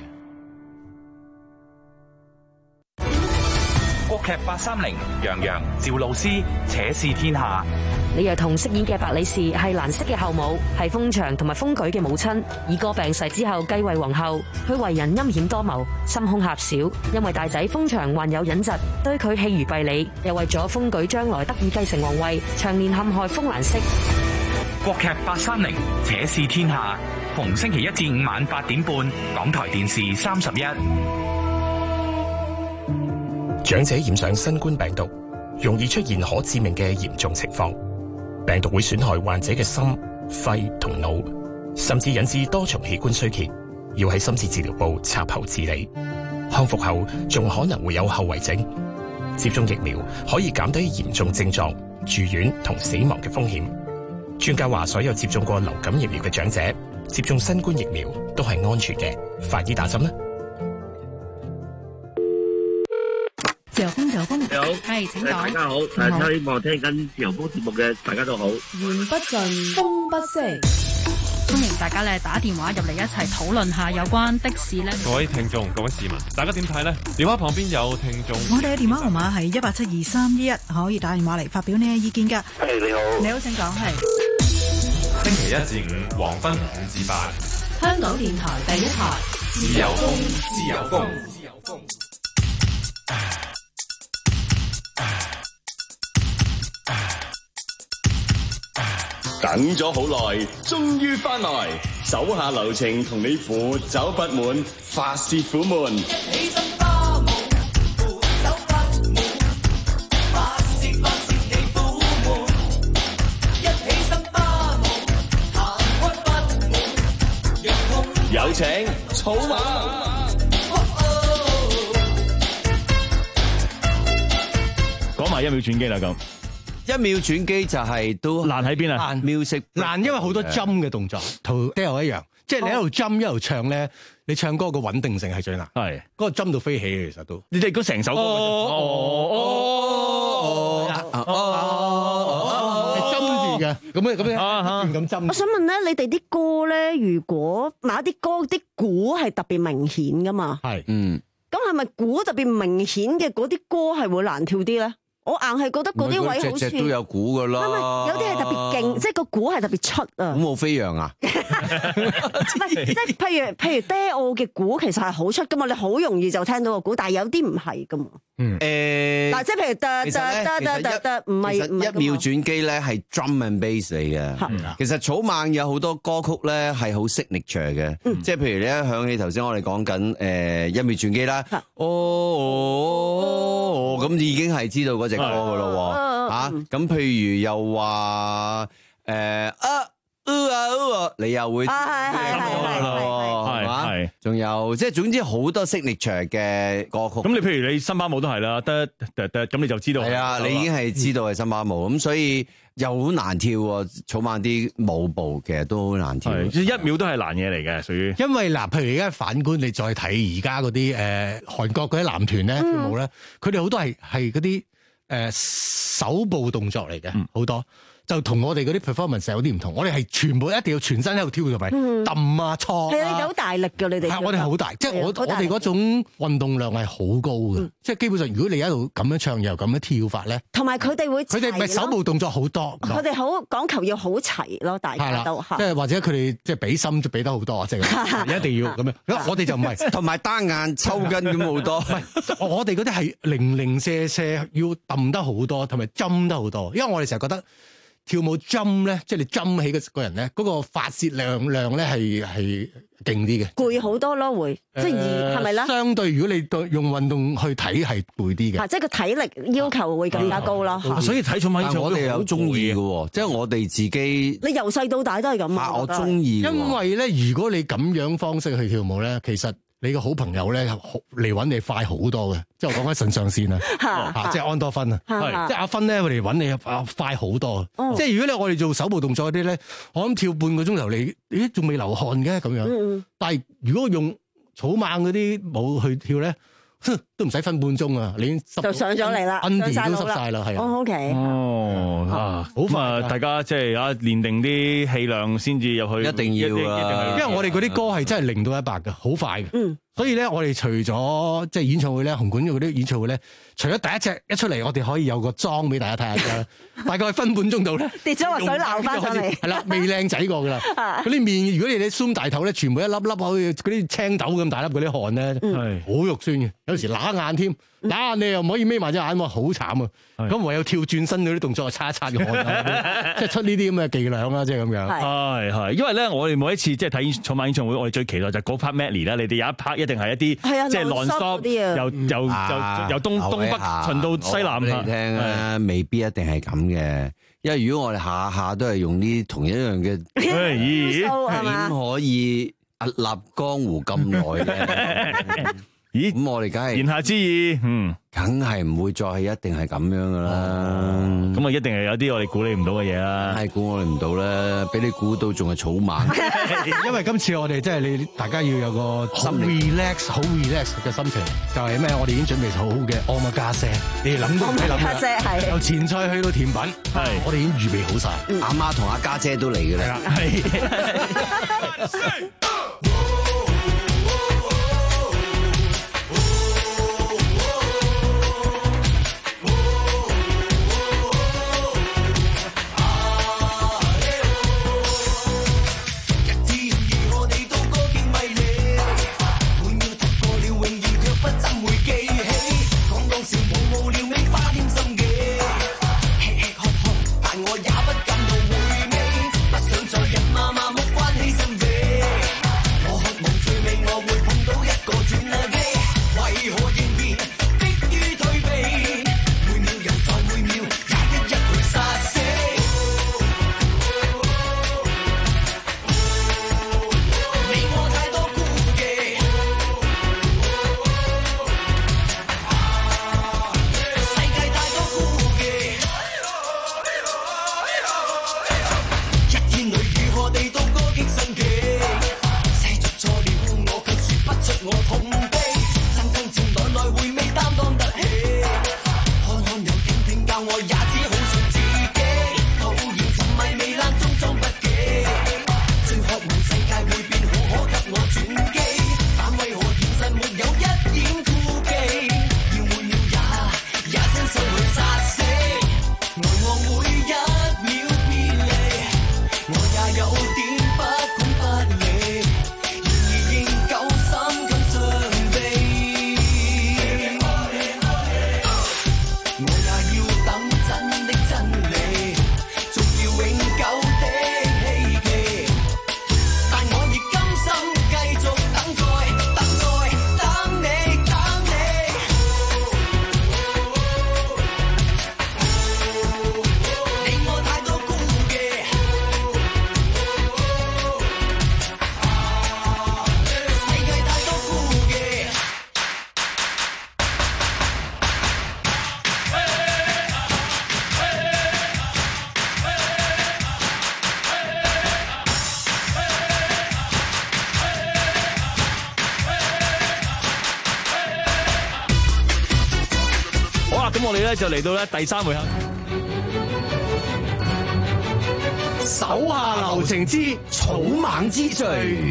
國劇八三零，楊洋、趙露思，且試天下。 李若彤飾演嘅白李氏係蘭息嘅後母，係封祥同埋封舉嘅母親。二哥病逝之後繼位皇后，佢為人陰險多謀，心胸狹小。因為大仔封祥患有隱疾，對佢棄如敝履，又為咗封舉將來得以繼承皇位，長年陷害封蘭息。 國劇八三零，且試天下，逢星期一至五晚八點半，港台電視三十一。 長者染上新冠病毒，容易出現可致命嘅嚴重情況。病毒會損害患者嘅心、肺同腦，甚至引致多重器官衰竭，要喺深切治療部插喉治理。康復後仲可能會有後遺症。接種疫苗可以減低嚴重症狀、住院同死亡嘅風險。專家話，所有接種過流感疫苗嘅長者接種新冠疫苗都係安全嘅，快啲打針啦！ 自由風，自由風， 你好， 係請講。 大家好，誒，希望聽緊自由風節目嘅大家都好。 言不盡，風不息，歡迎大家咧打電話入嚟一齊討論下有關的士咧。 各位聽眾，各位市民，大家點睇呢？電話旁邊有聽眾， 我哋嘅電話號碼係一八七二三一一，可以打電話嚟發表你嘅意見㗎。 係你好， 你好，請講。係星期一至五黃昏五至八， 香港電台第一台， 自由風，自由風，自由風。 等咗好耐，終於翻來，手下留情，同你扶走不滿，發泄苦悶。一起心花夢，扶走不滿，發泄發泄你苦悶。一起心花夢，行屈不滿，讓空。有請草蜢。 講埋一秒轉機啦咁。 一秒轉機就係都難喺邊啊？ 難 music 難，因為好多針嘅動作，同 Dale 一樣，即係你一路針一路唱咧，你唱歌個穩定性係最難。 係嗰個針到飛起嘅，其實都。 你哋嗰成首歌哦哦哦，係針住嘅，咁樣咁樣咁針。 我想問咧，你哋啲歌咧，如果某啲歌啲鼓係特別明顯噶嘛？ 係， 嗯。 咁係咪鼓特別明顯嘅嗰啲歌係會難跳啲咧？我硬係覺得嗰啲位好似隻隻都有鼓噶啦， 唔係有啲係特別勁，即係個鼓係特別出啊！ 鼓舞飛揚啊！ 唔係即係譬如譬如爹奧嘅鼓其實係好出噶嘛，你好容易就聽到個鼓，但係有啲唔係噶嘛。 嗯誒， 嗱，即係譬如得得得得得得，唔係唔係一秒轉機咧係 drum and bass 嚟嘅。其實草蜢有好多歌曲咧係好 signature 嘅，即係譬如你一響起頭先我哋講緊誒一秒轉機啦，哦咁已經係知道嗰隻歌噶咯喎嚇。咁譬如又話誒啊。你又會係係係係嘛？仲有即係總之好多 signature 嘅歌曲。 咁你譬如你新巴舞都係啦，得得得，咁你就知道。 係啊，你已經係知道係新巴舞，咁所以又好難跳喎。草蜢啲舞步其實都好難跳， 一秒都係難嘢嚟嘅，屬於。 因為嗱，譬如而家反觀你再睇而家嗰啲誒韓國嗰啲男團咧跳舞咧，佢哋好多係係嗰啲誒手部動作嚟嘅，好多。就同我哋嗰啲 performance 有啲唔同，我哋係全部一定要全身喺度跳嘅，咪揼啊、錯啊。係啊，你哋好大力㗎，你哋。 係我哋好大，即係我我哋嗰種運動量係好高嘅，即係基本上如果你一路咁樣唱又咁樣跳法咧， 同埋佢哋會佢哋咪手部動作好多。 佢哋好講求要好齊咯，大家都即係或者佢哋即係俾心就俾得好多，即係一定要咁樣。我哋就唔係， 同埋單眼抽筋咁好多。 我哋嗰啲係零零舍舍要揼得好多，同埋針得好多，因為我哋成日覺得。跳舞針咧，即係你針起個個人咧，嗰個發泄量量咧係係勁啲嘅， 攰好多咯，會即係而係咪咧？ 相對如果你對用運動去睇係攰啲嘅， 即係個體力要求會更加高咯。 所以睇草蜢演唱會我哋又中意嘅喎，即係我哋自己。 你由細到大都係咁啊！ 我中意， 因為咧，如果你咁樣方式去跳舞咧，其實。你個好朋友咧嚟揾你快好多嘅，即係我講緊腎上腺啊，嚇，即係安多芬啊，即係阿芬咧，佢嚟揾你啊快好多。即係如果你我哋做手部動作嗰啲咧，我諗跳半個鐘頭你，咦仲未流汗嘅咁樣。但係如果用草蜢嗰啲舞去跳咧， 都唔使分半鐘啊，你已經濕就上咗嚟啦， ，under 上都濕晒啦，係啊。 哦，OK。 哦，啊，好快，大家即係啊練定啲氣量先至入去， 一定要啊， 因為我哋嗰啲歌係真係零到一百嘅，好快嘅。嗯。所以咧，我哋除咗即係演唱會咧，紅館嗰啲演唱會咧，除咗第一隻一出嚟，我哋可以有個妝俾大家睇下嘅，大概分半鐘度咧， 跌咗個水流翻上嚟， 係啦，未靚仔過噶啦。嗰啲面，如果你哋 zoom 大頭咧，全部一粒粒好似嗰啲青豆咁大粒嗰啲汗咧，係好肉酸嘅，有時揦眼添，揦眼你又唔可以眯埋隻眼喎，好慘啊！咁唯有跳轉身嗰啲動作，擦一擦個汗，即係出呢啲咁嘅伎倆啦，即係咁樣。 係係，因為咧，我哋每一次即係睇草蜢演唱會，我哋最期待就係嗰 part medley 啦。你哋有一 part 一定係一啲即係 non-stop 由由由由東東北巡到西南。 你聽啊，未必一定係咁嘅，因為如果我哋下下都係用呢同一樣嘅，點可以屹立江湖咁耐嘅？ 咦， 咁我哋梗係言下之意，嗯， 梗係唔會再係一定係咁樣噶啦。 咁啊，一定係有啲我哋估你唔到嘅嘢啦。 係估我哋唔到啦，俾你估到仲係草蜢。 因為今次我哋即係你大家要有個心 relax 好 relax 嘅心情，就係咩？我哋已經準備好好嘅 omakase，你哋諗都唔使諗嘅，由前菜去到甜品，係我哋已經預備好晒。 阿媽同阿家姐都嚟嘅啦。係。 咁我哋咧就嚟到咧第三回合， 手下留情之草蜢之最。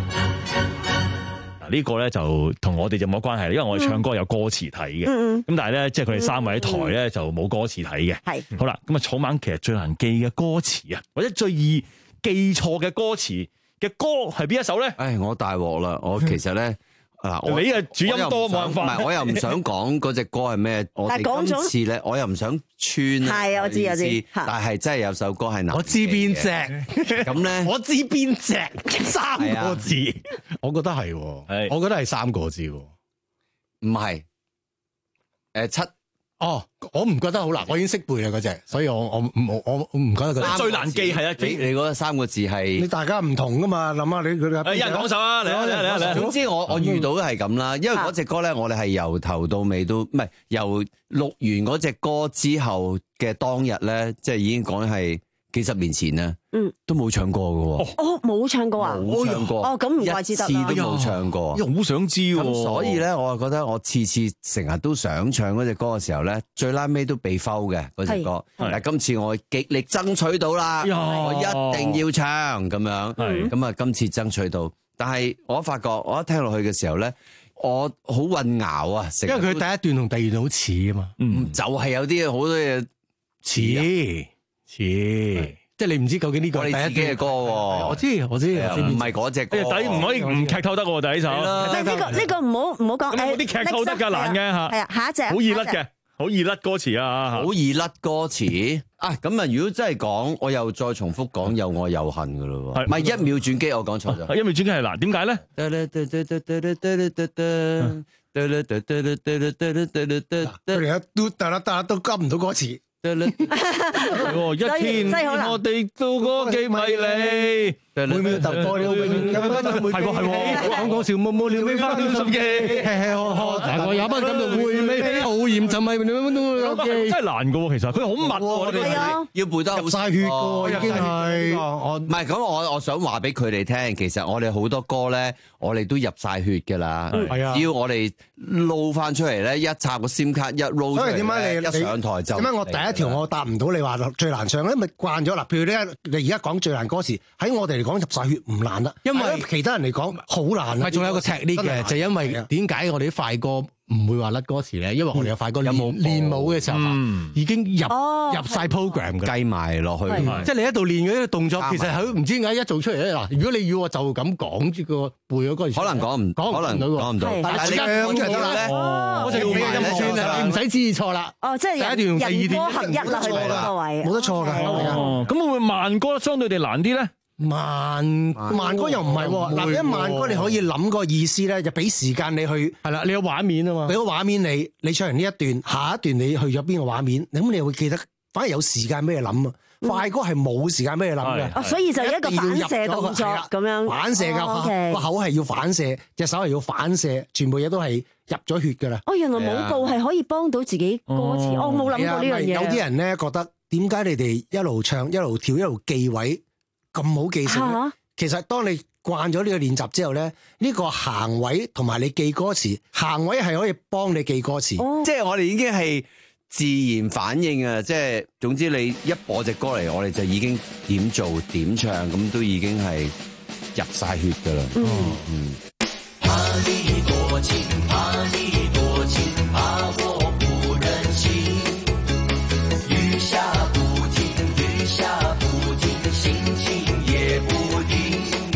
嗱呢個咧就同我哋就冇關係啦，因為我哋唱歌有歌詞睇嘅。咁、嗯、但係咧，即係佢哋三位喺台咧就冇歌詞睇嘅。係、嗯、好啦，咁啊草蜢其實最難記嘅歌詞啊，或者最易記錯嘅歌詞嘅歌係邊一首咧？ 唉，我大鑊啦！我其實咧。 嗱，你嘅主音多冇辦法， 唔係我又唔想講嗰隻歌係咩，我哋今次咧我又唔想穿， 係我知我知， 但係真係有首歌係難， 我知邊隻， 咁咧我知邊隻三個字，我覺得係，係，我覺得係三個字，唔係，誒七。 哦，我唔覺得好難，我已經識背啦嗰隻，所以我我我我我唔覺得佢最難記係啊！ 你你覺得三個字係？ 你大家唔同噶嘛？諗下你佢哋。 誒，一人講首啊！嚟啊嚟啊嚟啊！ 總之我我遇到都係咁啦，因為嗰隻歌咧，我哋係由頭到尾都唔係由錄完嗰隻歌之後嘅當日咧，即係已經講係幾十年前啊， 嗯， 都冇唱過嘅喎。 哦，冇唱過啊？ 冇唱過。 哦，咁唔怪之得啦。 一次都冇唱過。 好想知喎。 咁所以咧，我覺得我次次成日都想唱嗰隻歌嘅時候咧，最拉尾都被摟嘅嗰隻歌。但係今次我極力爭取到啦，我一定要唱咁樣。咁啊，今次爭取到，但係我發覺我一聽落去嘅時候咧，我好混淆啊。 因為佢第一段同第二段好似啊嘛。 嗯，就係有啲好多嘢似。似，即係你唔知究竟呢個係你自己嘅歌喎。 我知我知， 唔係嗰隻歌。 底唔可以唔劇透得喎，第一首。 呢個呢個唔好唔好講。 咁有啲劇透得㗎，難嘅嚇。 係啊，下一隻。 好易甩嘅，好易甩歌詞啊！ 好易甩歌詞啊！咁啊，如果真係講，我又再重複講有愛有恨㗎咯喎。唔係一秒轉機，我講錯咗。 一秒轉機係難，點解咧？ 佢哋一嘟嗒啦嗒都急唔到歌詞。 一天我哋都過幾米里，每秒突破了永遠嘅不同。係喎係喎，講講笑冇冇了，未花了心機，吃吃喝喝，但我也不感到回味，好嚴就係真係難嘅喎，其實佢好密喎， 係啊，要背得入晒血嘅已經係。 我唔係咁，我我想話俾佢哋聽，其實我哋好多歌咧，我哋都入晒血㗎啦。係啊，只要我哋撈翻出嚟咧，一插個 SIM 卡一撈， 所以點解你一上台就點解我第一條我答唔到你話最難唱咧？咪慣咗啦。譬如咧，你而家講最難歌詞，喺我哋嚟講入晒血唔難啦，因為其他人嚟講好難。 係仲有個踢呢嘅，就因為點解我哋啲快歌唔會話甩歌詞咧？因為我哋有快歌練練舞嘅時候已經入入晒 program 嘅， 計埋落去。 即係你喺度練嗰啲動作，其實佢唔知點解一做出嚟咧。嗱，如果你要我就咁講呢個背咗歌詞， 可能講唔可能講唔到。 但係你唱就得啦。我就要音算你唔使知錯啦。 哦，即係第一段、第二段合一啦，去到個位， 冇得錯㗎。 哦，咁會唔會慢歌相對地難啲咧？ 慢慢歌又唔係喎，嗱，一慢歌你可以諗個意思咧，就俾時間你去係啦，你有畫面啊嘛， 俾個畫面你，你唱完呢一段，下一段你去咗邊個畫面，咁你會記得，反而有時間俾你諗啊。快歌係冇時間俾你諗嘅， 哦，所以就一個反射動作咁樣， 反射㗎，個口係要反射，隻手係要反射，全部嘢都係入咗血㗎啦。 哦，原來舞步係可以幫到自己歌詞，我冇諗過呢樣嘢。 有啲人咧覺得點解你哋一路唱一路跳一路記位咁好記性咧？其實當你慣咗呢個練習之後咧，呢個行位同埋你記歌詞，行位係可以幫你記歌詞。 即係我哋已經係自然反應啊！即係總之你一播隻歌嚟，我哋就已經點做點唱，咁都已經係入晒血噶啦。嗯嗯。怕你多情，怕你多情，怕我不忍心。雨下不停，雨下不停，心情也不定。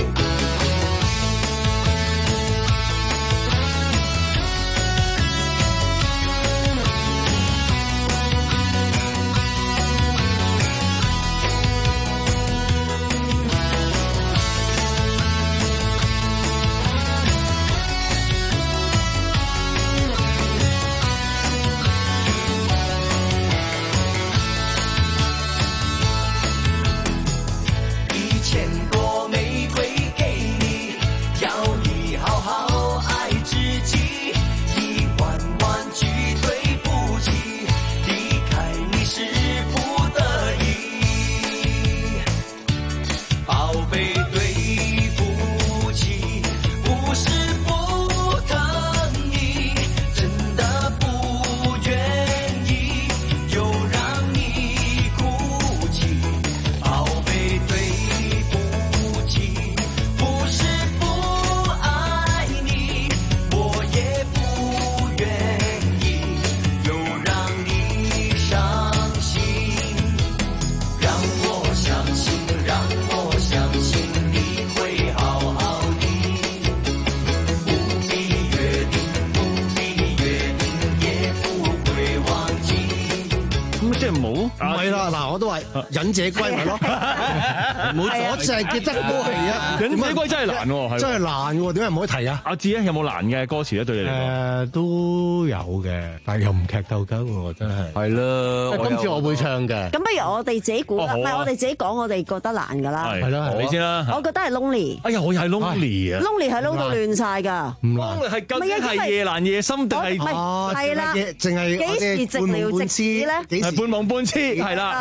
忍者龜咪咯，冇我淨係記得都係啊！ 忍者龜真係難喎， 真係難喎，點解唔可以提啊？ 阿志咧有冇難嘅歌詞咧對你嚟講？ 誒都有嘅，但係又唔劇透緊喎，真係。 係啦， 今次我會唱嘅。 咁不如我哋自己估啦，唔係我哋自己講，我哋覺得難㗎啦。 係啦， 你先啦。 我覺得係 lonely。 哎呀，我又係 lonely 啊 ！lonely 係撈到亂晒㗎。 唔難。 係究竟係夜難夜深定係？ 係啦， 淨係幾時寂寥寂止咧？ 係半夢半痴，係啦。 即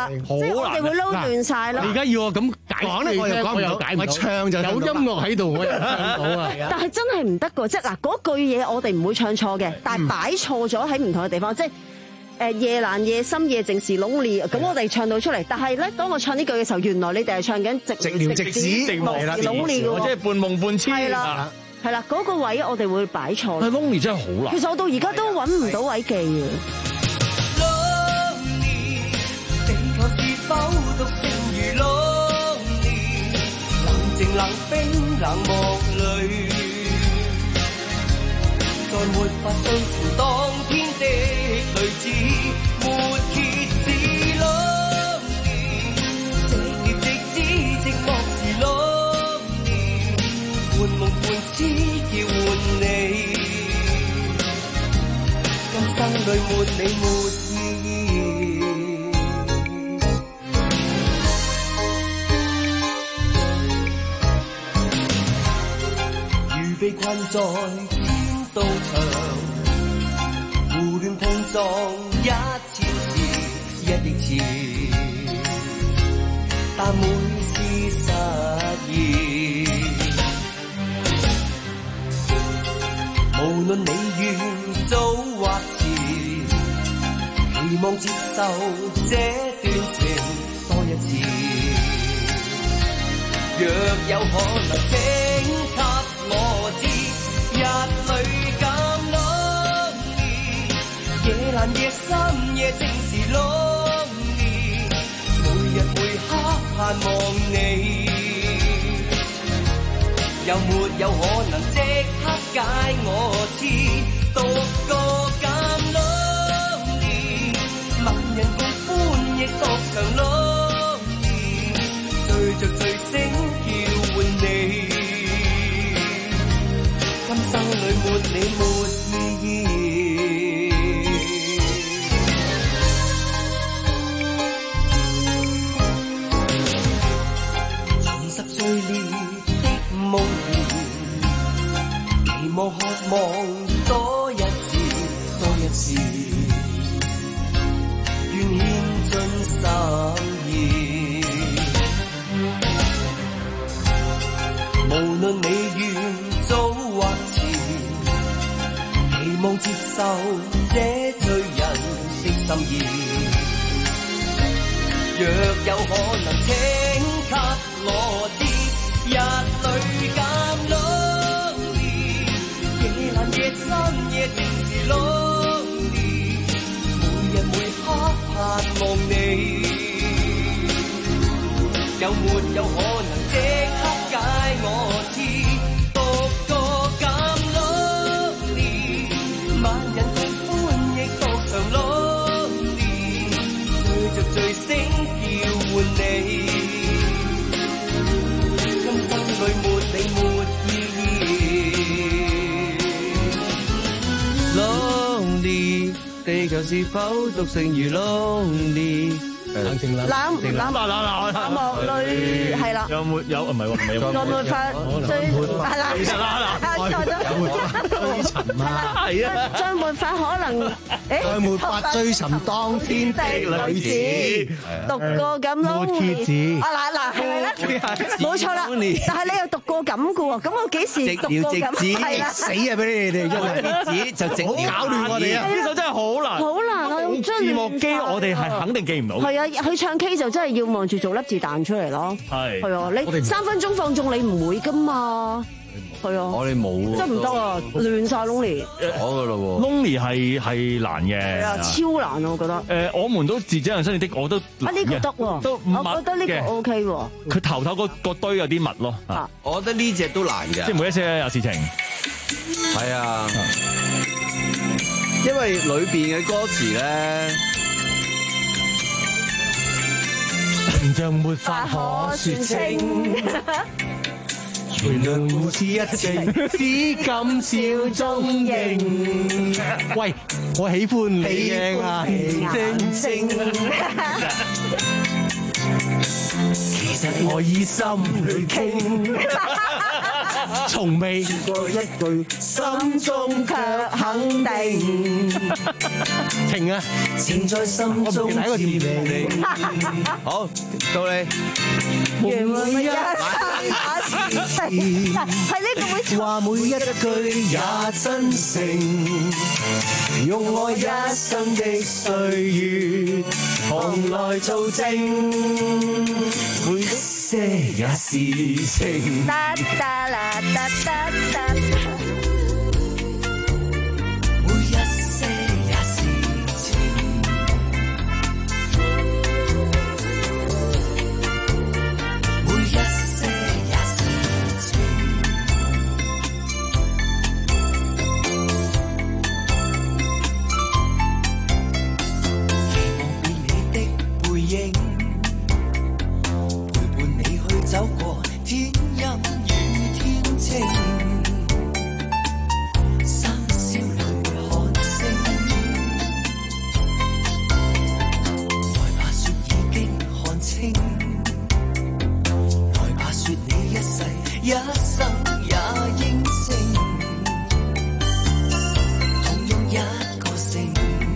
我哋會撈亂晒咯。 你而家要我咁講咧，我又講唔到，我唱就有音樂喺度，我又唱到啊。 但係真係唔得㗎，即係嗱嗰句嘢我哋唔會唱錯嘅，但係擺錯咗喺唔同嘅地方，即係。誒夜闌夜深夜靜時 lonely， 咁我哋唱到出嚟，但係咧，當我唱呢句嘅時候，原來你哋係唱緊寂寥寂止莫時 lonely 嘅喎， 即係半夢半痴。 係啦，係啦，嗰個位我哋會擺錯。 係 lonely 真係好難。 其實我到而家都揾唔到位記嘅。 lonely， 地球是否獨剩如 lonely？ 冷靜冷冰冷漠裏，再沒法追尋當天的類似，沒歇止 lonely， 寂寥寂止寂寞是 lonely， 半夢半痴叫喚你，今生裏沒你沒意義。如被困在道場，胡亂碰撞一千次一億次，但每次實現。無論你願早或遲，期望接受這段情多一次。若有可能，請給我知。日裏減 lonely， 夜闌夜深夜靜時 lonely， 每日每刻盼望你，有沒有可能即刻解我痴？獨個減 lonely， 萬人共歡亦獨場 lonely， 對着醉聲叫喚你。今生裏沒你沒意義，重拾碎裂的夢兒，期望渴望多一次多一次，願獻盡心意，無論你願早或遲，期望接受這醉人的心意。若有可能，請給我知，日裏減 lonely， 夜闌夜深夜靜時 lonely， 每日每刻盼望你，有沒有可能即刻解我痴？醉聲叫喚你，今生裏沒你沒意義。lonely， 地球是否獨剩如 lonely？冷靜冷冷冷冷冷冷漠淚係啦。 有沒有？唔係喎，唔係喎。 再沒法追係啦， 其實啦嗱， 有沒法追尋啊？ 係啊，再沒法可能， 再沒法追尋當天的女子， 讀過咁 lonely 啊嗱嗱係咪咧？冇錯啦，但係你又讀過咁嘅喎，咁我幾時讀過咁？係啦， 死啊！俾你哋真係， 就直好搞亂我哋啊！ 呢個真係好難， 好難啊！用字幕機我哋係肯定記唔到。 係啊，去唱 K 就真係要望住做粒字彈出嚟咯。 係係啊，你三分鐘放縱你唔會噶嘛。係啊， 我哋冇， 真唔得啊，亂晒 lonely。 我噶咯喎 ，lonely 係係難嘅。 係啊，超難啊，我覺得。 誒，我們都自己人生的，我都啊呢個得喎， 都我覺得呢個 OK 喎。 佢頭頭個個堆有啲密咯。 啊， 我覺得呢隻都難嘅。 即係每一些有事情。 係啊，因為裏邊嘅歌詞咧。 情像沒法可說清，原諒故事一靜，只敢笑中認。喂，我喜歡你嘅眼睛，其實我以心裏傾。 從未說過一句，心中卻肯定。 停啊！ 情在心中睇個甜味。 好，到你。 原會一生係呢個會話每一句也真誠，用我一生的歲月同來做證，每一些也是情。 噠噠啦噠噠噠， 每一些也是情，每一些也是情。期望變你的背影，陪伴你去走過天陰與天晴，三笑淚看星。來吧說已經看清，來吧說你一世一生也應承，同用一個姓，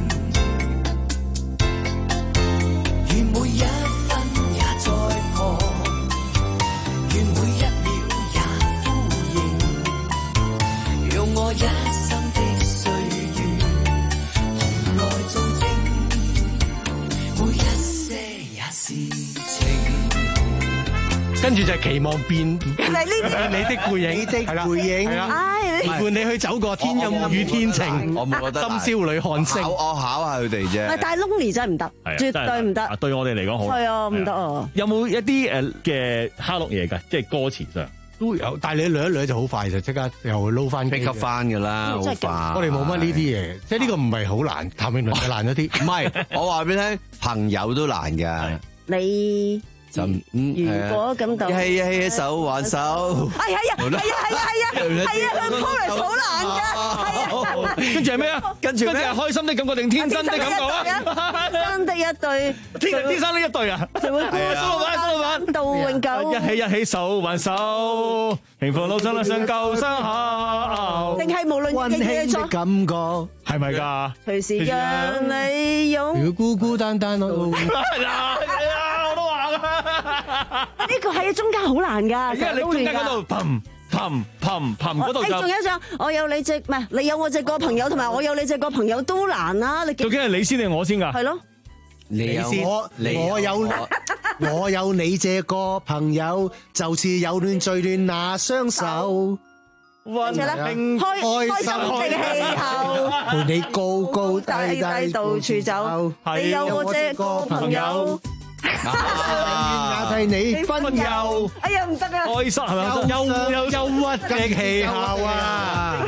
願每一分也在旁，願每一秒也呼應，用我一生的歲月同來做證，每一些也是情。 跟住就係期望變係呢啲你的背影， 你的背影係啦唉陪伴你去走過天陰與天晴， 我冇覺得深宵裏看星。 考我考下佢哋唔係， 啫。 但係 lonely 真係唔得，絕對唔得。 對我哋嚟講好。 係啊，唔得啊。 有冇一啲誒嘅蝦碌嘢㗎？即係歌詞上都有，但係你掠一掠就好快就即刻又撈翻 ，pick up 翻㗎啦，好快。 我哋冇乜呢啲嘢，即係呢個唔係好難，譚詠麟就難咗啲。 唔係，我話俾你聽，朋友都難㗎。 你就如果咁到， 一起一起手挽手。 係係啊係啊係啊係啊係啊，佢 chorus 好難㗎，係啊。 跟住係咩啊？跟住咩？開心的感覺定天真的感覺啊？ 天生的一對， 天天生的一對啊！ 就會過蘇老闆，蘇老闆， 到永久。 一起一起手挽手，平凡路上路上舊相考。 定係無論溫馨的感覺係咪㗎？ 隨時讓你擁。 如孤孤單單咯。 係啊係啊，我都話㗎。 呢個係中間好難㗎， 因為你中間嗰度砰砰砰砰嗰度就。 誒，仲有一張，我有你隻唔係，你有我隻個朋友，同埋我有你隻個朋友都難啦。你究竟係你先定我先㗎？ 係咯。 你先，我我有我有你這個朋友，就似有亂最亂那雙手。 而且咧，開開心的氣候， 陪你高高低低到處走。你有我這個朋友。 啊！替你分憂， 哎呀唔得啊！ 開心係咪？ 憂憂憂鬱嘅氣候啊！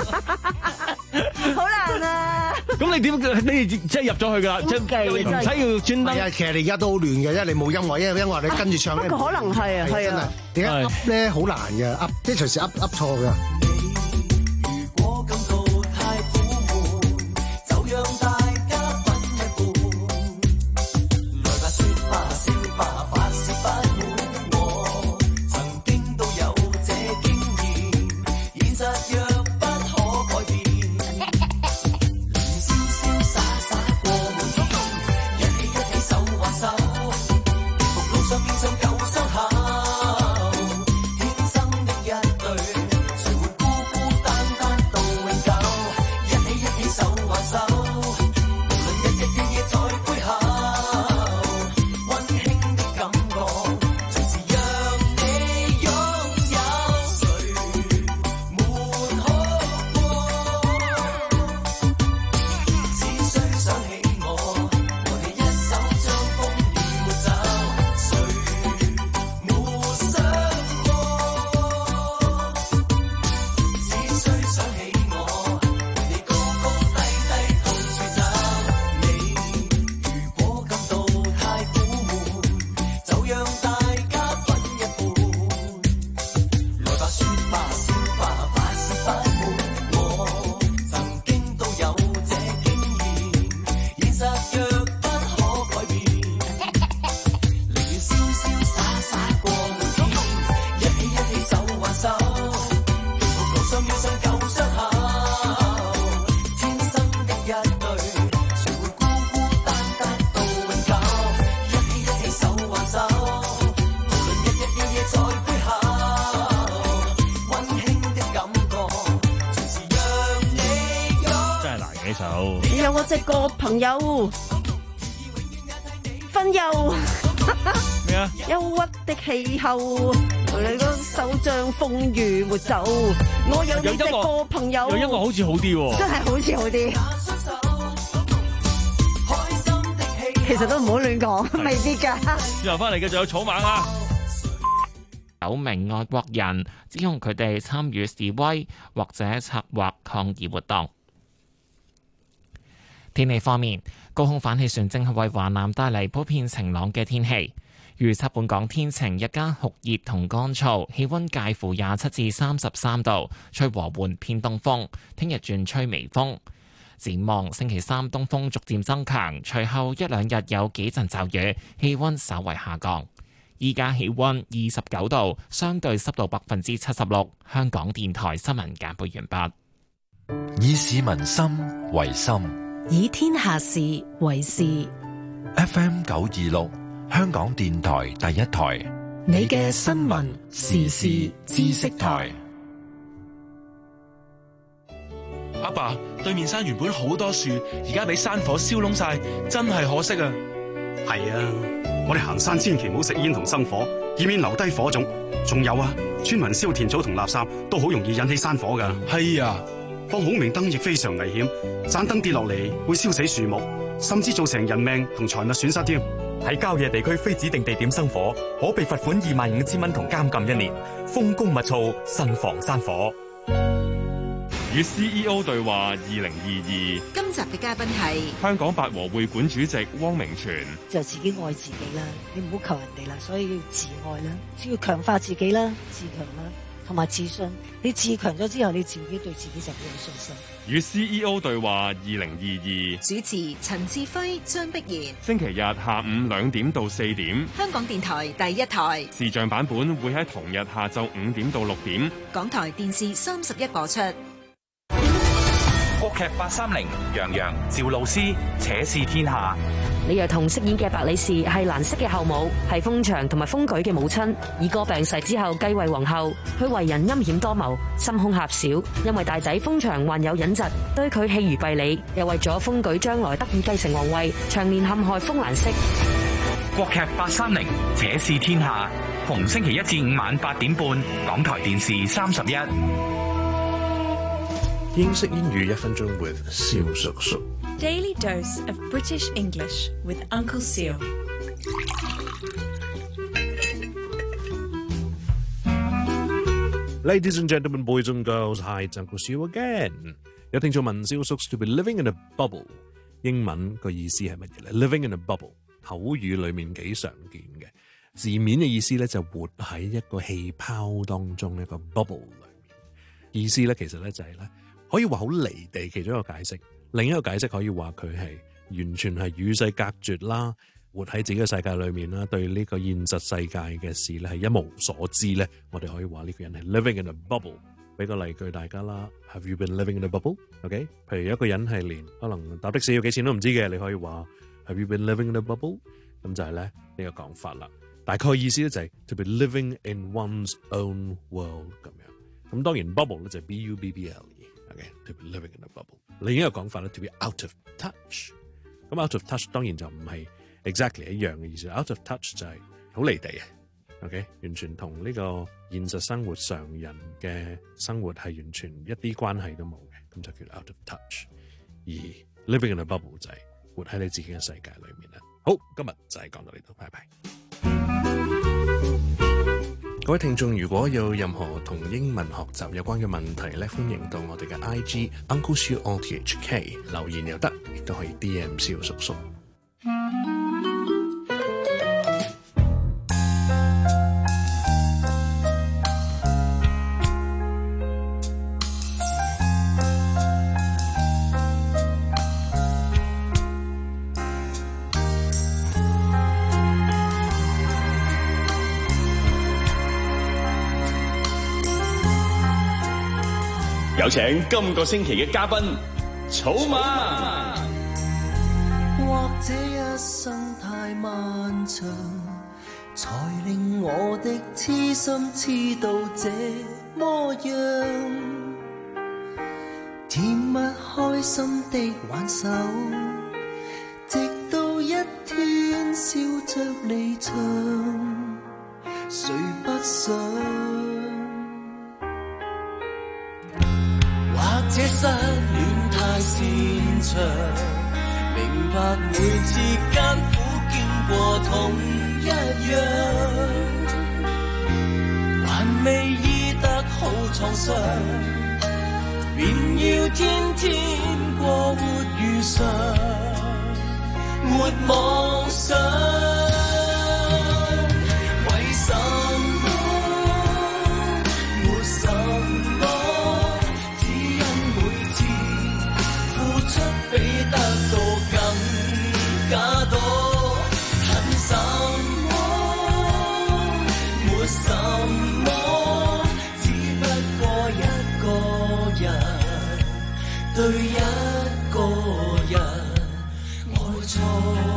好難啊！ 咁你點？你即係入咗去㗎啦，即係唔使要專登。 係啊，其實你而家都好亂嘅，因為你冇音樂，因為音樂你跟住唱咧。 不過可能係啊，係啊。 點解 up 咧好難嘅 up，即係隨時 up up 錯㗎。 如果感到太苦悶，就讓大家分一半。來吧，説吧，笑吧，發泄不滿。我曾經都有這經驗，現實若不可改變，連瀟瀟灑灑過每天，一起一起手挽手，逆風路上變上舊傷口，天生的一對，誰會首。 你有我這個朋友，分憂咩啊？ 憂鬱的氣候，你個手掌風雨沒走。我有你這個朋友， 有音樂好似好啲喎， 真係好似好啲。其實都唔好亂講，未必㗎。 之後翻嚟嘅仲有草蜢啊！ 九名外國人指控佢哋參與示威或者策劃抗議活動。天氣方面，高空反氣旋正係為華南帶嚟普遍晴朗嘅天氣。預測本港天晴，日間酷熱同乾燥，氣溫介乎廿七至三十三度，吹和緩偏東風。聽日轉吹微風。展望星期三東風逐漸增強，隨後一兩日有幾陣驟雨，氣溫稍為下降。依家氣溫二十九度，相對濕度百分之七十六。香港電台新聞簡報完畢。以市民心為心， 以天下事為事。 F M 九二六，香港電台第一台， 你嘅新聞時事知識台。 阿爸，對面山原本好多樹，而家俾山火燒燶晒，真係可惜啊！ 係啊，我哋行山千祈唔好食煙同生火，以免留低火種。仲有啊，村民燒田草同垃圾都好容易引起山火噶。 係啊， 放孔明燈亦非常危險，盞燈跌落嚟會燒死樹木，甚至造成人命同財物損失添。 喺郊野地區非指定地點生火，可被罰款二萬五千蚊同監禁一年。風高物燥，慎防山火。 與 C E O 對話二零二二， 今集嘅嘉賓係香港八和會館主席汪明荃。 就自己愛自己啦，你唔好求人哋啦，所以要自愛啦，只要強化自己啦，自強啦，同埋自信。你自強咗之後，你自己對自己就會有信心。 與 C E O 對話二零二二， 主持陳志輝、張碧賢。 星期日下午兩點到四點， 香港電台第一台視像版本會喺同日下晝五點到六點， 港台電視三十一播出。 國劇八三零，楊洋、趙露思，且試天下。 李若彤飾演嘅白李氏係蘭息嘅後母，係封祥同埋封舉嘅母親。二哥病逝之後繼位皇后，佢為人陰險多謀，心胸狹小。因為大仔封祥患有隱疾，對佢棄如敝屣，又為咗封舉將來得以繼承皇位，長年陷害封蘭息。 國劇八三零，且試天下，逢星期一至五晚八點半，港台電視三十一。 英式英語一分鐘 with 蕭叔叔。 Daily dose of British English with Uncle Seal。 Ladies and gentlemen, boys and girls, hi, it's Uncle Seal again。有聽眾問蕭叔 to be living in a bubble， 英文個意思係乜嘢咧 ？Living in a bubble， 口語裡面幾常見嘅字面嘅意思咧，就活喺一個氣泡當中，一個 bubble 裡面。意思咧，其實咧就係咧。可以話好離地，其中一個解釋。另一個解釋可以話佢係完全係與世隔絕啦，活喺自己嘅世界裏面啦，對呢個現實世界嘅事咧係一無所知咧。我哋可以話呢個人係 living in a bubble。俾個例句大家啦 ，Have you been living in a bubble？OK，、okay? 譬如一個人係連可能搭的士要幾錢都唔知嘅，你可以話 Have you been living in a bubble？ 咁就係咧呢、這個講法啦。大概意思咧就係 to be living in one's own world 咁樣。咁當然 bubble 咧就係 B U B B L。Okay, to be living in a bubble。另一個講法咧 ，to be out of touch。咁 out of touch 當然就唔係 exactly 一樣嘅意思。out of touch 就係好離地嘅 ，OK， 完全同呢個現實生活常人嘅生活係完全一啲關係都冇嘅，咁就叫 out of touch。而 living in a bubble 就係活喺你自己嘅世界裏面啦。好，今日就係講到呢度，拜拜。各位聽眾，如果有任何同英文學習有關嘅問題咧，歡迎到我哋嘅 I G Uncle Siu O T H K 留言又得，亦都可以 D M 蕭叔叔。 有請今個星期嘅嘉賓草蜢。 或者一生太漫長，才令我的痴心痴到這麼樣，甜乜開心的挽手，直到一天笑着離場，誰不想？或者失戀太擅長，明白每次艱苦經過同一樣，還未醫得好創傷，便要天天過活如常，沒妄想。為什麼？沒什麼，只因每次付出比得到更加多。恨什麼？沒什麼，只不過一個人對一個人愛錯。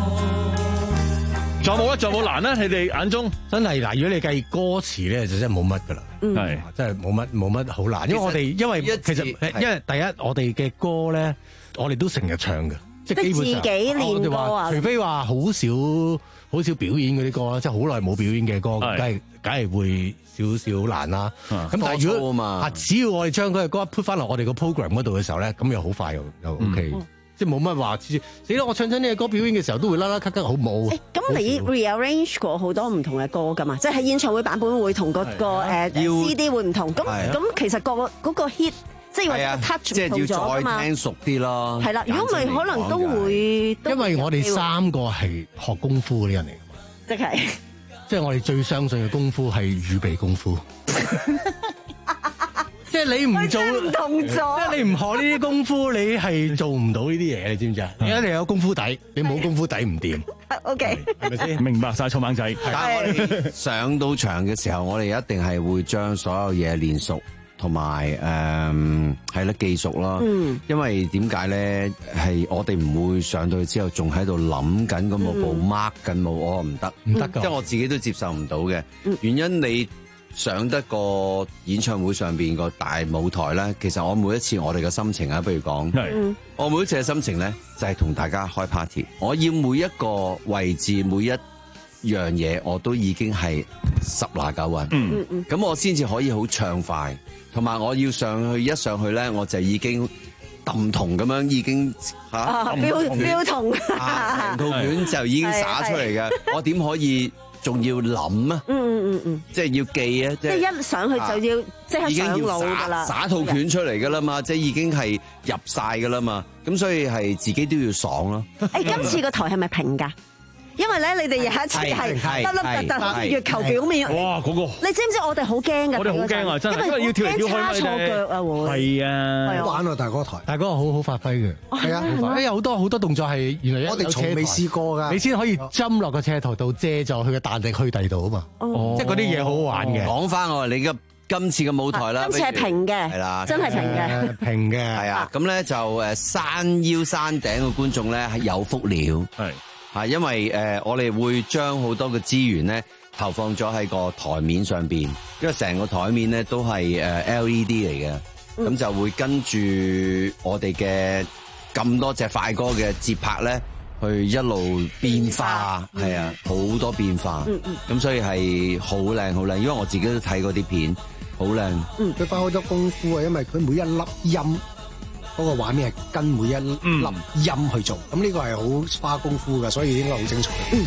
仲有冇咧？仲有冇難咧？你哋眼中真係嗱，如果你計歌詞咧，就真係冇乜噶啦，係真係冇乜冇乜好難。因為我哋因為其實因為第一我哋嘅歌咧，我哋都成日唱嘅，即係基本上自己練歌啊。 除非話好少好少表演嗰啲歌啦，即係好耐冇表演嘅歌，梗係梗係會少少難啦。咁但係如果啊，只要我哋將佢嘅歌 put 翻落我哋個 program 嗰度嘅時候咧，咁又好快又又 OK。即係冇乜話，死啦！我唱親呢個歌表演嘅時候都會啦啦咳咳，好冇。 咁你 rearrange 過好多唔同嘅歌噶嘛？即係喺演唱會版本會同嗰個誒 C D 會唔同。咁咁其實個嗰個 hit 即係話 touch 唔同咗啊嘛。 即係要再聽熟啲咯。 係啦，如果唔係可能都會。 因為我哋三個係學功夫嗰啲人嚟㗎嘛。 即係。 即係我哋最相信嘅功夫係預備功夫。即係你唔做， 唔同咗。 即係你唔學呢啲功夫，你係做唔到呢啲嘢，你知唔知啊？而家你有功夫底，你冇功夫底唔掂。 O K， 係咪先？ 明白晒，草蜢仔。 但係我哋上到場嘅時候，我哋一定係會將所有嘢練熟，同埋誒係啦記熟啦。嗯。因為點解咧？係我哋唔會上到去之後，仲喺度諗緊嗰幕 mark 緊舞，我唔得， 唔得㗎。 即係我自己都接受唔到嘅原因，你。上得個演唱會上邊個大舞台咧，其實我每一次我哋嘅心情啊，不如講，我每一次嘅心情咧就係同大家開 party，我要每一個位置每一樣嘢我都已經係十拿九穩，嗯嗯，咁我先至可以好暢快，同埋我要上去一上去咧，我就已經揼同咁樣已經嚇， 標標同， 成套卷就已經灑出嚟嘅，我點可以？仲要諗啊！嗯嗯嗯嗯，即係要記啊！ 即係一上去就要即刻上腦㗎啦， 灑套拳出嚟㗎啦嘛，即係已經係入晒㗎啦嘛，咁所以係自己都要爽咯。 誒，今次個台係咪平㗎？因為咧，你哋有一次係得粒突突，好似月球表面。 哇！嗰個你知唔知我哋好驚㗎？ 我哋好驚啊！真係，因為要跳嚟跳去差錯腳啊！會係啊， 好玩啊！大哥台， 大哥好好發揮嘅，係啊，有好多好多動作係原來我哋從未試過㗎， 你先可以針落個車頭度遮咗佢嘅彈力去第二度啊嘛，即係嗰啲嘢好好玩嘅。 講翻我哋你嘅今次嘅舞台啦， 今次係平嘅， 係啦， 真係平嘅， 平嘅係啊。咁咧就誒山腰山頂嘅觀眾咧係有福了，係。啊，因為誒、呃，我哋會將好多嘅資源咧投放咗喺個台面上邊，因為成個台面咧都係誒 L E D 嚟嘅，咁、嗯、就會跟住我哋嘅咁多隻快歌嘅節拍咧，去一路變化，係啊，好多變化，咁、嗯嗯、所以係好靚好靚，因為我自己都睇過啲片，好靚。 嗯，佢花好多功夫啊，因為佢每一粒音。嗰個畫面係跟每一粒音去做，咁呢、嗯、個係好花功夫㗎，所以應該好精彩。嗯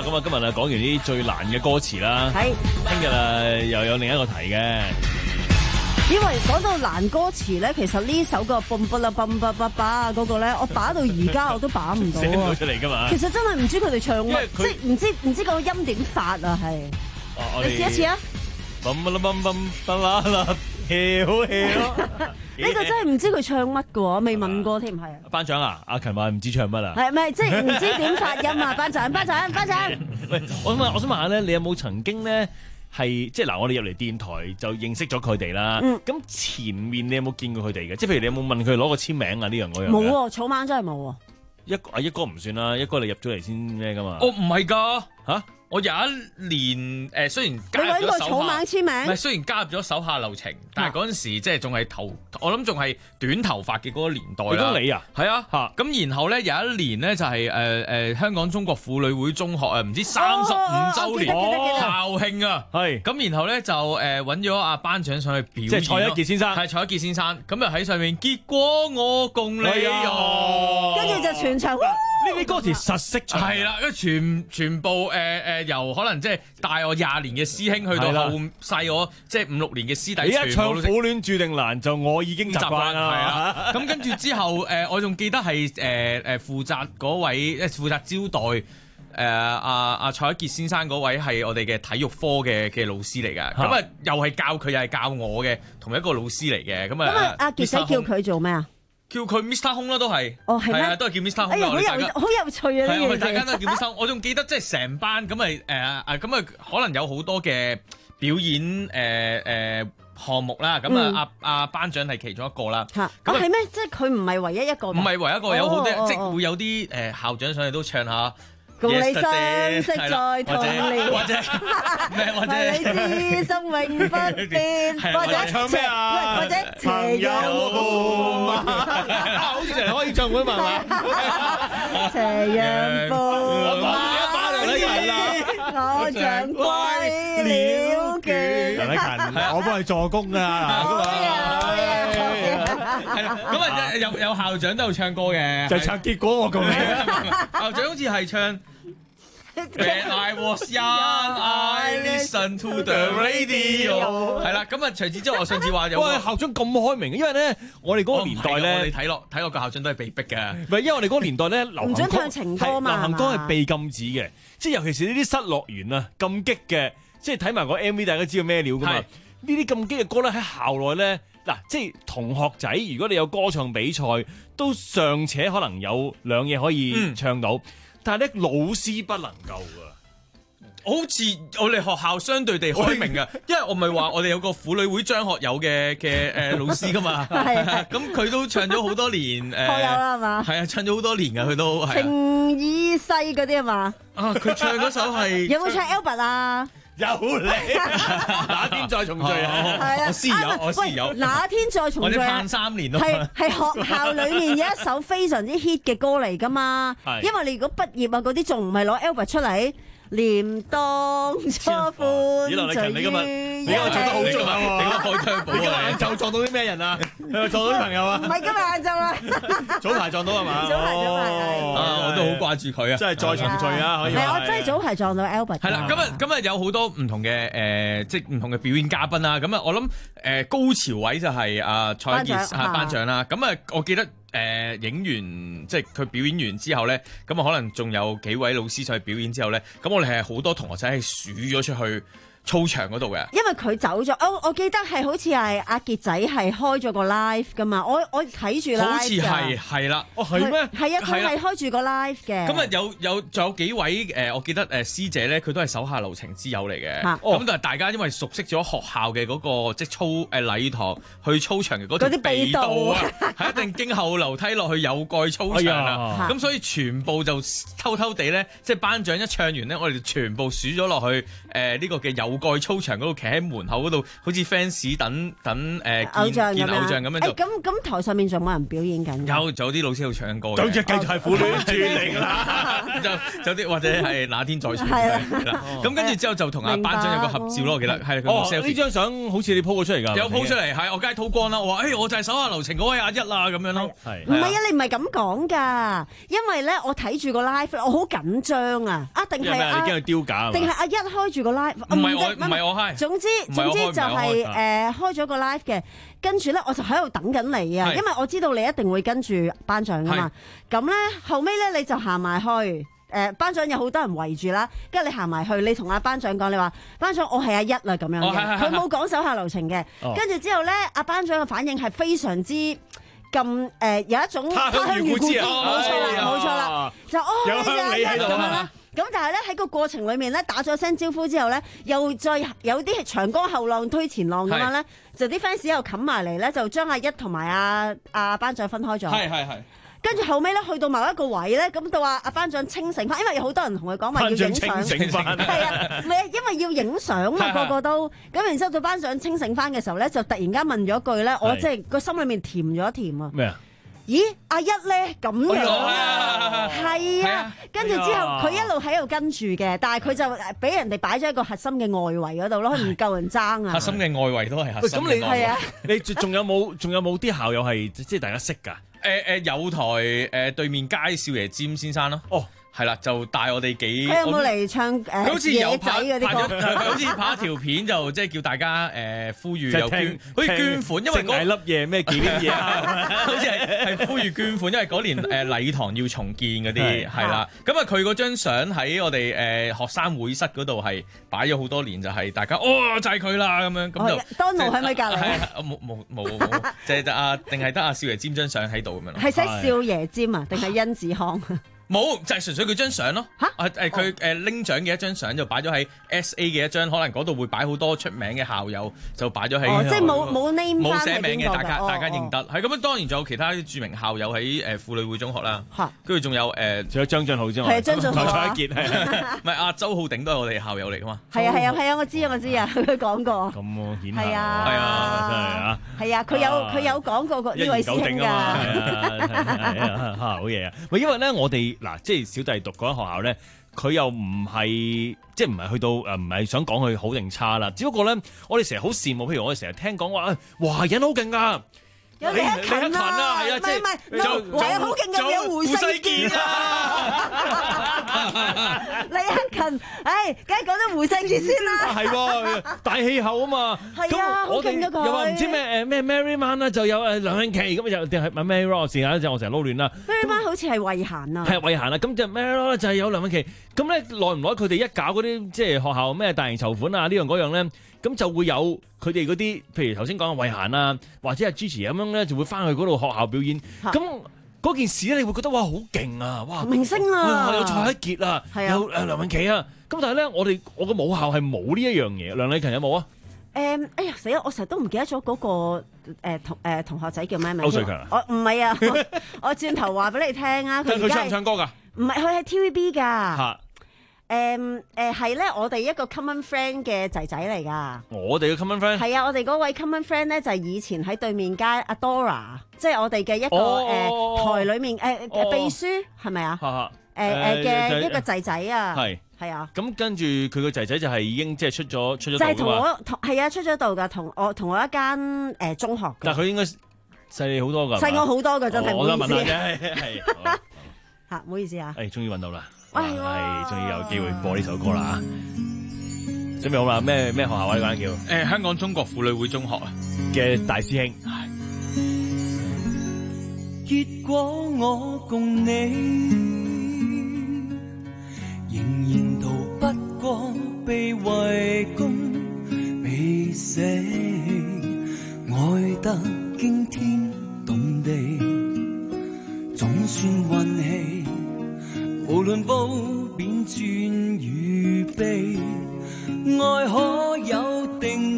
咁啊，今日啊講完啲最難嘅歌詞啦， 係， 聽日啊又有另一個題嘅。 因為講到難歌詞咧，其實呢首個蹦蹦啦蹦蹦蹦蹦嗰個咧，我把到而家我都把唔到寫唔到啊！ 出嚟㗎嘛。 其實真係唔知佢哋唱乜，即係唔知唔知個音點發啊，係。你試一次啊！ 蹦蹦啦蹦蹦蹦啦啦，hea 好 hea 咯。 呢個真係唔知佢唱乜㗎喎，未問過添，係啊。 班長啊，阿勤話唔知唱乜啊？ 係咪即係唔知點發音啊？班長，班長，班長。 喂，我想問，我想問下咧，你有冇曾經咧？係即係嗱，我哋入嚟電台就認識咗佢哋啦。咁、嗯、前面你有冇見過佢哋嘅？即係譬如你有冇問佢攞個簽名啊？呢樣嗰樣冇喎，草蜢真係冇喎。 一阿一哥唔算啦，一哥你入咗嚟先咩㗎嘛？ 哦，唔係㗎嚇。 我有一年誒、呃，雖然加入咗手下，你揾個草蜢簽名， 唔係雖然加入咗手下留情，但係嗰陣時即係仲係頭，我諗仲係短頭髮嘅嗰個年代啦。 你啊， 係啊，咁然後咧有一年咧就係誒誒香港中國婦女會中學啊，唔知三十五週年校慶啊， 係咁然後咧就誒揾咗阿班長上去表演， 即係蔡一傑先生， 係蔡一傑先生，咁就喺上面結果我共你哦， 跟住就全場。 呢啲歌詞實識唱， 係啦，因為全全部誒誒、呃、由可能即係大我廿年嘅師兄去到後細我即係五六年嘅師弟， 你一唱苦戀注定難就我已經習慣啦， 係啊。咁跟住之後誒、呃，我仲記得係誒誒負責嗰位誒負責招待誒阿阿蔡一傑先生嗰位係我哋嘅體育科嘅嘅老師嚟㗎。咁啊又係教佢又係教我嘅同一個老師嚟嘅。咁啊阿傑仔叫佢做咩啊？ 叫佢 Mister Hong 啦，都係， 哦係咩？ 都係叫 Mister Hong。 哎呀，好有好有趣啊！呢樣嘢，大家都係叫 Mister Hong。我仲記得即係成班咁咪誒誒咁啊，可能有好多嘅表演誒誒項目啦。咁啊，阿阿班長係其中一個啦。 嚇，咁係咩？即係佢唔係唯一一個。 唔係唯一一個，有好多即係會有啲誒校長上去都唱下。 共你相識在同年， 或者咩或者你知生永不變，或者唱咩啊？ 或者斜陽伴馬，好似成日開演唱會嘛嘛？ 斜陽伴馬，我像歸了倦。 陳禮勤，我幫你助攻啊！ 係啦，咁啊有有校長都有唱歌嘅， 就唱結果我共你。 校長好似係唱。When I was young, I listened to the radio。係啦，咁啊，除此之外，我上次話有個校長咁開明嘅，因為咧，我哋嗰個年代咧， 我哋睇落睇落個校長都係被逼嘅。 唔係，因為我哋嗰個年代咧，流行歌唔准唱情歌嘛， 流行歌係被禁止嘅，即係尤其是呢啲失樂園啊，咁激嘅，即係睇埋個 M V，大家知道咩料噶嘛？呢啲咁激嘅歌咧，喺校內咧，嗱，即係同學仔，如果你有歌唱比賽，都尚且可能有兩嘢可以唱到。嗯，但係咧，老師不能夠噶， 好似我哋學校相對地開明噶，因為我咪話我哋有個婦女會張學友嘅嘅誒老師噶嘛，咁佢都唱咗好多年誒，學友啦係嘛， 係啊，唱咗好多年噶佢都， 情意西嗰啲係嘛， 啊佢唱嗰首係有冇唱 Albert 啊？ 有你哪天再重聚啊！ 我師友，我師友， 哪天再重聚啊！ 我哋盼三年咯， 係係學校裏面有一首非常之 hit 嘅歌嚟噶嘛，因為你如果畢業啊嗰啲仲唔係攞 Albert 出嚟。念當初歡聚於你今日做得好足啊！ 你個開槍寶啊！ 就撞到啲咩人啊？撞到啲朋友啊？ 唔係今日晏晝啊！ 早排撞到係嘛？ 早排早排啊！我都好掛住佢啊！ 真係再重聚啊！可以係我真係早排撞到 Albert。 係啦，今日今日有好多唔同嘅誒，即係唔同嘅表演嘉賓啦。咁啊，我諗誒高潮位就係阿蔡一傑啊班長啦。咁啊，我記得。誒、呃、影完即係佢表演完之後咧，咁啊可能仲有幾位老師上去表演之後咧，咁我哋係好多同學仔係數咗出去操場嗰度嘅， 因為佢走咗。我我記得係好似係阿傑仔係開咗個 live 噶嘛，我我睇住 live 好似係係啦， 哦係咩？ 係啊，佢係開住個 live 嘅。 咁啊有有仲有幾位誒、呃，我記得誒、呃、師姐咧，佢都係手下留情之友嚟嘅。咁、哦、但係大家因為熟悉咗學校嘅嗰、那個即係操誒禮堂去操場嘅嗰條秘道啊，係一定經後樓梯落去有蓋操場啊。咁、哎、所以全部就偷偷地咧，即係班長一唱完咧，我哋全部數咗落去誒呢、呃這個嘅有蓋操場嗰度，企喺門口嗰度，好似 fans 等等誒偶像見偶像咁樣就。 咁咁台上面仲有冇人表演緊？ 有，仲有啲老師喺度唱歌嘅。 咁就繼續係婦女專嚟啦。 就有啲或者係那天再傳係啦。咁跟住之後就同阿班長有個合照咯，我記得係佢。 哦，呢張相好似你 po 過出嚟㗎。 有 po 出嚟，係我梗係吐光啦。我話誒，我就係手下留情嗰位阿一啦，咁樣咯。 係。 唔係啊，你唔係咁講㗎，因為咧我睇住個 live，我好緊張啊！啊，定係啊？你驚佢丟架？ 定係阿一開住個 live？ 唔係我，唔係我開。 總之總之就係誒開咗個 live 嘅，跟住咧我就喺度等緊你啊，因為我知道你一定會跟住班長㗎嘛。咁咧後尾咧你就行埋去。誒班長有好多人圍住啦，跟住你行埋去，你同阿班長講，你話班長我係阿一啦咁樣嘅，佢冇講手下留情嘅。跟住之後咧，阿班長嘅反應係非常之咁誒，有一種他鄉遇故知，冇錯啦，冇錯啦，就哦你就阿一咁樣啦。咁但係咧喺個過程裏面咧打咗聲招呼之後咧，又再有啲長江後浪推前浪咁樣咧，就啲 fans 又冚埋嚟咧，就將阿一同埋阿阿班長分開咗。 係係係。 跟住後尾咧，去到某一個位咧，咁到阿阿班長清醒翻，因為有好多人同佢講話要影相，係啊，唔係啊，因為要影相啊，個個都咁。然之後到班長清醒翻嘅時候咧，就突然間問咗句咧，我即係個心裏面甜咗甜啊！咩啊？咦，阿一咧咁樣啊？係啊，跟住之後佢一路喺度跟住嘅，但係佢就俾人哋擺咗一個核心嘅外圍嗰度咯，佢唔夠人爭啊！ 核心嘅外圍都係核心。 咁你係啊？你仲有冇仲有冇啲校友係即係大家識㗎？ 誒誒有台誒對面街少爺詹先生咯，哦，係啦，就帶我哋幾， 佢有冇嚟唱誒好似有拍嗰啲歌？ 佢好似拍一條片就即係叫大家誒呼籲又捐，好似捐款，因為嗰粒嘢咩幾啲嘢啊？ 好似係係呼籲捐款，因為嗰年誒禮堂要重建嗰啲係啦。咁啊佢嗰張相喺我哋誒學生會室嗰度係擺咗好多年，就係大家哦就係佢啦咁樣咁就。 當勞喺咪隔離？ 冇冇冇冇，即係得阿定係得阿少爺尖張相喺度咁樣咯。 係寫少爺尖啊，定係殷子康？ 冇，就係純粹佢張相咯。嚇！誒誒，佢誒拎獎嘅一張相就擺咗喺 S A 嘅一張，可能嗰度會擺好多出名嘅校友，就擺咗喺。哦， 即係冇冇 name 冇寫名嘅，大家大家認得。 哦係咁樣，當然仲有其他著名校友喺誒婦女會中學啦。嚇！跟住仲有誒， 仲有張俊浩啫嘛。 係張俊浩啊。 蔡一傑係。 唔係阿周浩鼎都係我哋校友嚟噶嘛。 係啊係啊係啊！我知啊我知啊，佢講過。 咁我顯下。 係啊。 係啊，真係啊。 係啊，佢有佢有講過個呢位師兄㗎。 係啊，好嘢啊！喂，因為咧，我哋嗱，即係小弟讀嗰間學校咧，佢又唔係即係唔係去到誒，唔係想講佢好定差啦。只不過咧，我哋成日好羨慕，譬如我哋成日聽講話，華人好勁㗎。 有李克勤啊，係啊，即係唔係華人好勁嘅，有胡世傑啊。李克勤，唉，梗係講咗胡世傑先啦。 係喎，大氣候啊嘛。 係啊，好勁咗佢。 又話唔知咩誒咩 Maryman 啦，就有誒梁詠琪咁又定係 Mary Rose 啊？即係我成日撈亂啦。 Maryman 好似係慧嫻啊。 係慧嫻啦，咁就 Mary Rose 就係有梁詠琪。咁咧耐唔耐佢哋一搞嗰啲即係學校咩大型籌款啊呢樣嗰樣咧？咁就會有佢哋嗰啲，譬如頭先講嘅慧嫻啊，或者係 Gigi 咁樣咧，就會翻去嗰度學校表演。咁嗰件事咧，你會覺得哇好勁啊！哇明星啊， 有蔡一傑啊，有誒梁詠琪啊。咁但係咧，我哋我個母校係冇呢一樣嘢。梁禮勤有冇啊？ 誒，哎呀死啦！我成日都唔記得咗嗰個誒同誒同學仔叫咩名？ 歐瑞強啊？ 我唔係啊，我轉頭話俾你聽啊。 佢佢唱唔唱歌㗎？ 唔係，佢係 T V B 㗎。 嚇！ 誒誒係咧，我哋一個 common friend 嘅仔仔嚟噶。 我哋嘅 common friend 係啊，我哋嗰位 common friend 咧就係以前喺對面街阿 Dora，即係我哋嘅一個誒台裏面誒誒秘書係咪啊？誒誒嘅一個仔仔啊。係係啊。咁跟住佢個仔仔就係已經即係出咗出咗道㗎嘛。 就係同我同係啊出咗道㗎，同我同我一間誒中學。 但係佢應該細你好多㗎。 細我好多㗎，真係。 我想問下啫，係嚇，唔好意思啊。 誒，終於揾到啦。係，終於有機會播呢首歌啦！準備好啦，咩咩學校啊？呢間叫誒香港中國婦女會中學啊嘅大師兄。 結果我共你仍然逃不過被圍攻、被捨棄，愛得驚天動地，總算運氣。無論褒貶轉與悲，愛可有定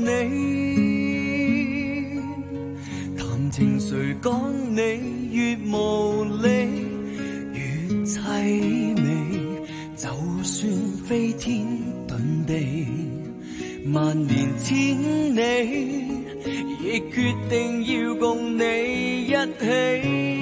理？談情誰講你越無理，越凄美。就算飛天遁地， 萬年千里，亦決定要共你一起。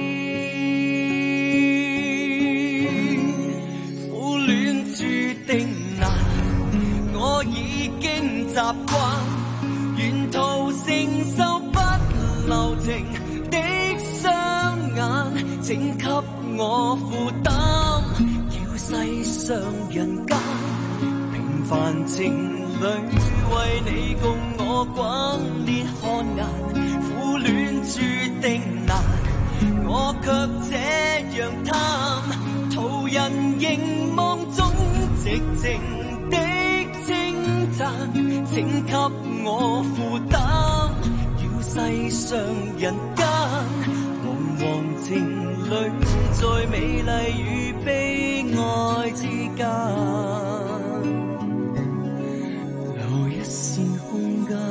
苦戀注定難，我已經習慣，沿途承受不留情的雙眼，請給我負擔，叫世上人間平凡情侶為你共我轟烈汗顏，苦戀注定難，我卻這樣貪，途人凝望中寂靜的稱讚，請給我負擔，要世上人間惶惶情侶在美麗與悲哀之間留一線空間。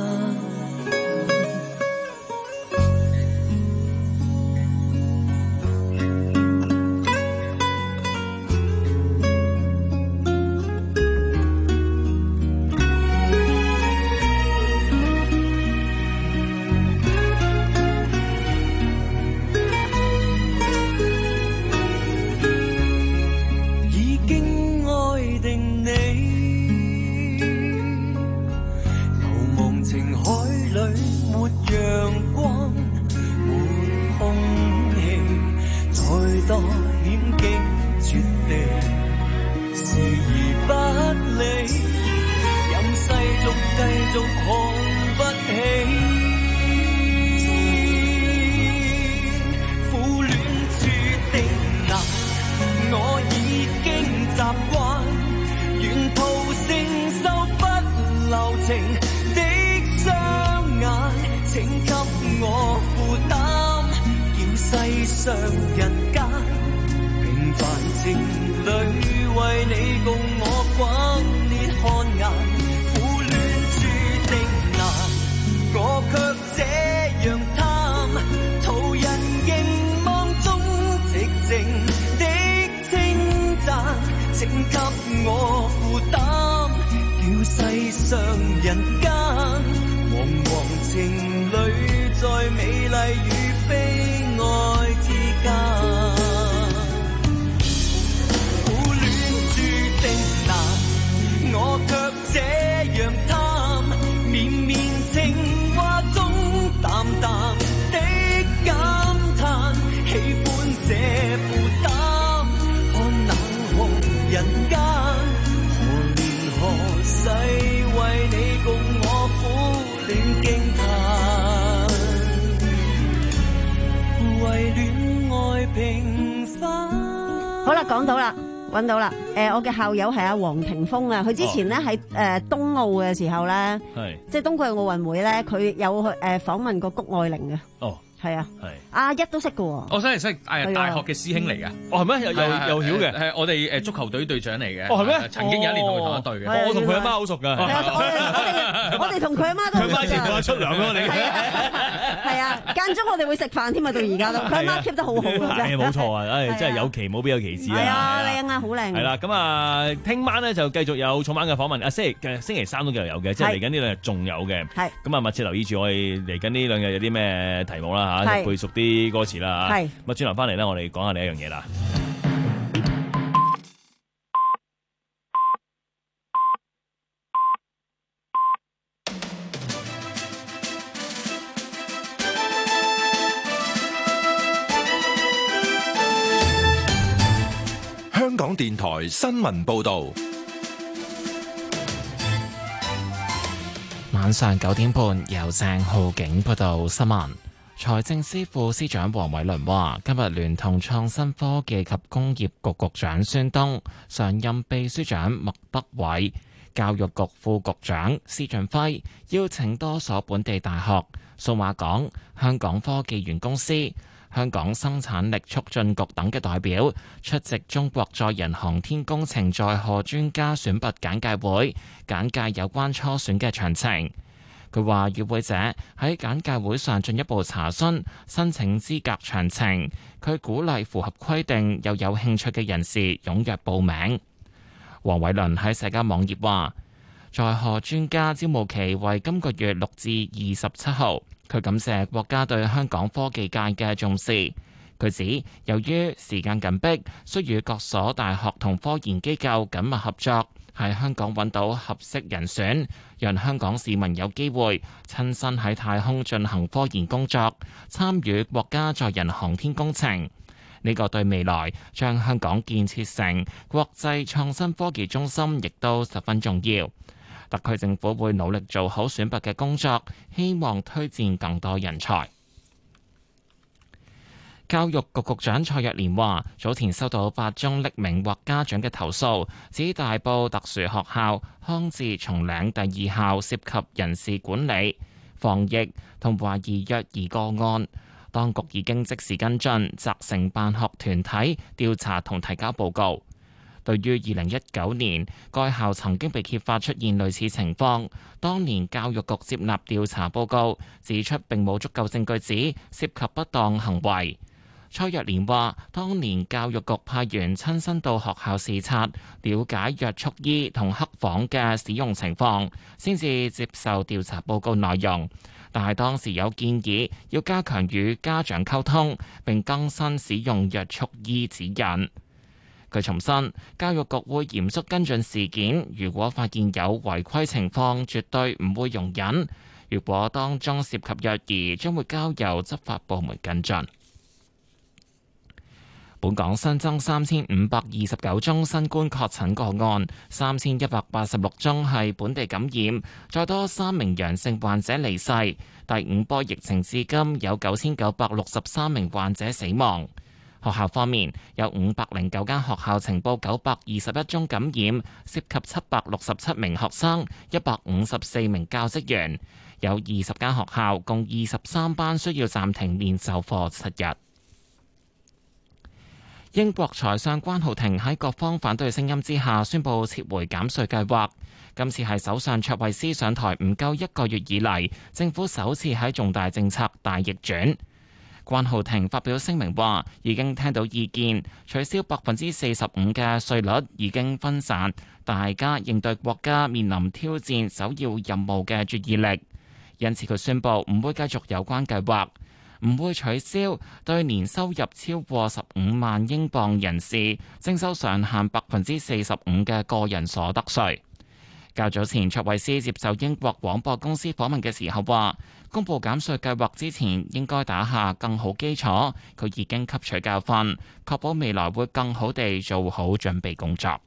講到啦，揾到啦。誒、呃，我嘅校友係阿黃庭鋒啊，佢之前咧喺誒冬奧嘅時候咧，係即係冬季奧運會咧，佢有去誒訪問過谷愛凌嘅。哦。係啊，係阿一都識嘅喎。我真係識，誒大學嘅師兄嚟嘅。哦，係咩？又又又曉嘅。係我哋誒足球隊隊長嚟嘅。哦，係咩？曾經有一年同佢同一隊嘅。我同佢阿媽好熟㗎。係啊，我哋我哋同佢阿媽都好熟㗎。佢媽前度出糧咯，你。係啊，間中我哋會食飯添啊，到而家都。佢阿媽 keep 得好好㗎。係冇錯啊，誒真係有期冇必有其事啊。係啊，靚啊，好靚。係啦，咁啊，聽晚咧就繼續有重晚嘅訪問。啊，星期嘅星期三都繼續有嘅，即係嚟緊呢兩日仲有嘅。係。咁啊，密切留意住我哋嚟緊呢兩日有啲咩題目啦。嚇，背熟啲歌詞啦嚇，咁啊轉頭翻嚟咧，我哋講下另一樣嘢啦。 香港電台新聞報導。 晚上九點半，由鄭浩景報道新聞。財政司副司長黃偉綸話：今日聯同創新科技及工業局局長孫東、常任秘書長麥德偉、教育局副局長施俊輝，邀請多所本地大學、數碼港、香港科技園公司、香港生產力促進局等嘅代表出席中國載人航天工程載荷專家選拔簡介會，簡介有關初選嘅詳情。佢話與會者喺簡介會上進一步查詢申請資格詳情，佢鼓勵符合規定又有興趣嘅人士踴躍報名。黃偉綸喺社交網頁話： 載荷專家招募期為今個月六至二十七號。佢感謝國家對香港科技界嘅重視。佢指，由於時間緊迫，需與各所大學同科研機構緊密合作，喺香港揾到合適人選，讓香港市民有機會親身喺太空進行科研工作，參與國家載人航天工程。呢個對未來將香港建設成國際創新科技中心，亦都十分重要。特區政府會努力做好選拔嘅工作，希望推薦更多人才。教育局局長蔡若蓮話：早前收到八宗匿名或家長嘅投訴，指大埔特殊學校康智松嶺第二校涉及人事管理、防疫同懷疑虐兒個案。當局已經即時跟進，責成辦學團體調查同提交報告。對於二零一九年該校曾經被揭發出現類似情況，當年教育局接納調查報告，指出並冇足夠證據指涉及不當行為。蔡若蓮話：當年教育局派員親身到學校視察，了解約束衣同黑房嘅使用情況，先至接受調查報告內容。但係當時有建議要加強與家長溝通，並更新使用約束衣指引。佢重申，教育局會嚴肅跟進事件，如果發現有違規情況，絕對唔會容忍。如果當中涉及虐兒，將會交由執法部門跟進。本港新增三千五百二十九宗新冠確診個案，三千一百八十六宗係本地感染，再多三名陽性患者離世。第五波疫情至今有九千九百六十三名患者死亡。學校方面，有五百零九間學校呈報九百二十一宗感染，涉及七百六十七名學生、一百五十四名教職員。有二十間學校共二十三班需要暫停面授課七日。英國財相關浩庭喺各方反對聲音之下宣布撤回減稅計劃。今次係首相卓慧思上台唔夠一個月以嚟，政府首次喺重大政策大逆轉。關浩庭發表聲明話，已經聽到意見，取消百分之四十五嘅稅率已經分散大家應對國家面臨挑戰首要任務嘅注意力，因此佢宣布唔會繼續有關計劃。唔會取消對年收入超過十五萬英鎊人士徵收上限百分之四十五嘅個人所得稅。較早前，卓慧思接受英國廣播公司訪問嘅時候話，公布減稅計劃之前應該打下更好基礎。佢已經吸取教訓，確保未來會更好地做好準備工作。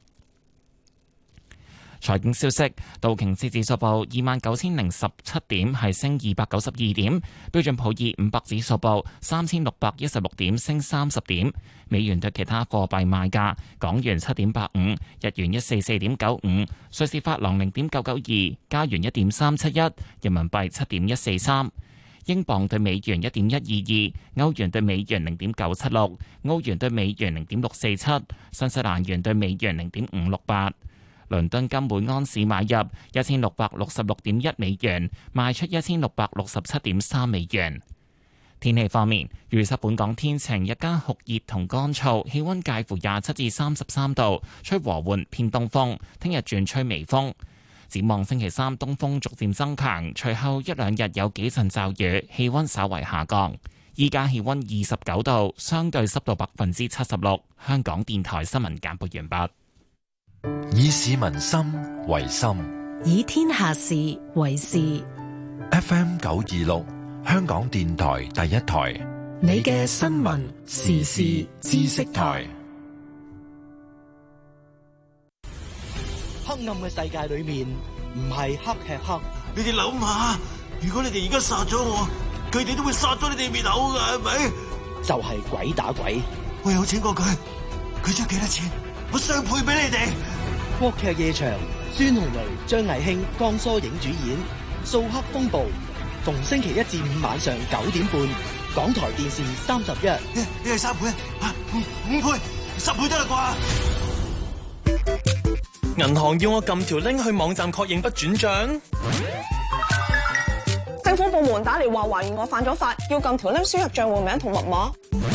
財經消息，道瓊斯指數報二萬九千零十七點，係升二百九十二點；標準普爾五百指數報三千六百一十六點，升三十點。美元對其他貨幣賣價：港元七點八五，日元一四四點九五，瑞士法郎零點九九二，加元一點三七一，人民幣七點一四三，英鎊對美元一點一二二，歐元對美元零點九七六，澳元對美元零點六四七，新西蘭元對美元零點五六八。倫敦金每安士買入一千六百六十六點一美元，賣出一千六百六十七點三美元。天氣方面，預測本港天晴，日間酷熱同乾燥，氣溫介乎廿七至三十三度，吹和緩偏東風。聽日轉吹微風。展望星期三，東風逐漸增強，隨後一兩日有幾陣驟雨，氣溫稍為下降。依家氣溫二十九度，相對濕度百分之七十六。香港電台新聞簡報完畢。 以市民心為心， 以天下事為事。 F M 九二六，香港電台第一台， 你嘅新聞時事知識台。 黑暗嘅世界裏面，唔係黑吃黑。 你哋諗下，如果你哋而家殺咗我，佢哋都會殺咗你哋滅口噶，係咪？ 就係鬼打鬼。 我有請過佢，佢出幾多錢？我雙倍俾你哋。 國劇夜場，孫紅雷、張藝興、江疏影主演《掃黑風暴》，逢星期一至五晚上九點半，港台電視三十一。 你你係三倍啊？五五倍、十倍得啦啩？銀行要我撳條 link 去網站確認不轉賬。 政府部門打嚟話懷疑我犯咗法，要撳條 link 輸入賬戶名同密碼。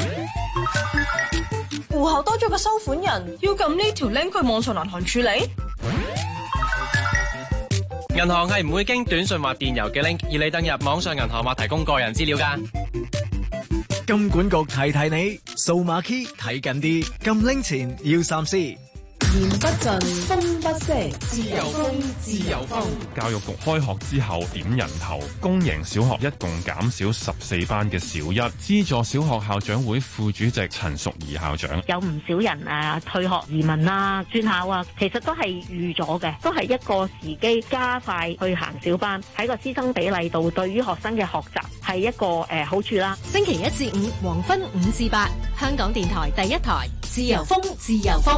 戶口多咗個收款人，要撳呢條 link 去網上銀行處理。 銀行係唔會經短信或電郵嘅 link，而你登入網上銀行或提供個人資料㗎。 金管局提提你，數碼 key 睇緊啲，撳 link 前要三思。 言不盡，風不息，自由風，自由風。 教育局開學之後點人頭，公營小學一共減少十四班嘅小一。資助小學校長會副主席陳淑儀校長： 有唔少人啊退學移民啊轉校啊，其實都係預咗嘅，都係一個時機加快去行小班，喺個師生比例度對於學生嘅學習係一個誒、呃、好處啦。 星期一至五黃昏五至八，香港電台第一台，自由風，自由風。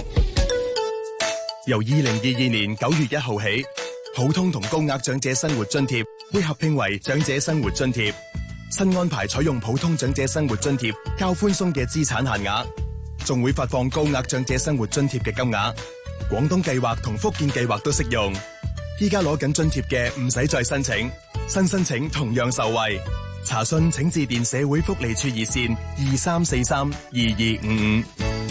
由二零二二年九月一號起，普通同高額長者生活津貼會合併為長者生活津貼。新安排採用普通長者生活津貼較寬鬆嘅資產限額，仲會發放高額長者生活津貼嘅金額。廣東計劃同福建計劃都適用。依家攞緊津貼嘅唔使再申請，新申請同樣受惠。查詢請致電社會福利處熱線二三四三二二五五。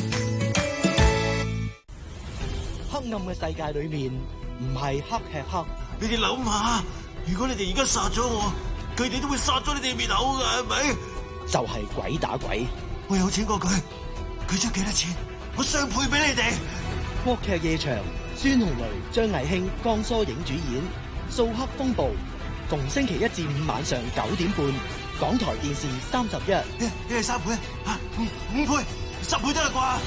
黑暗嘅世界裏面，唔係黑吃黑。 你哋諗下，如果你哋而家殺咗我，佢哋都會殺咗你哋滅口噶，係咪？ 就係鬼打鬼。 我有錢過佢，佢出幾多錢，我雙倍俾你哋。 國劇夜場，孫紅雷、張藝興、江疏影主演《掃黑風暴》，逢星期一至五晚上九點半，港台電視三十一。 一、一係三倍啊，五五倍、十倍得啦啩？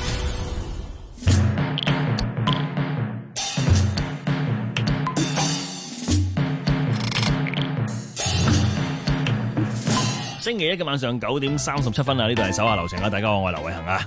星期一嘅晚上九點三十七分啊！呢度係手下留情啊！大家好，我係劉偉恒啊。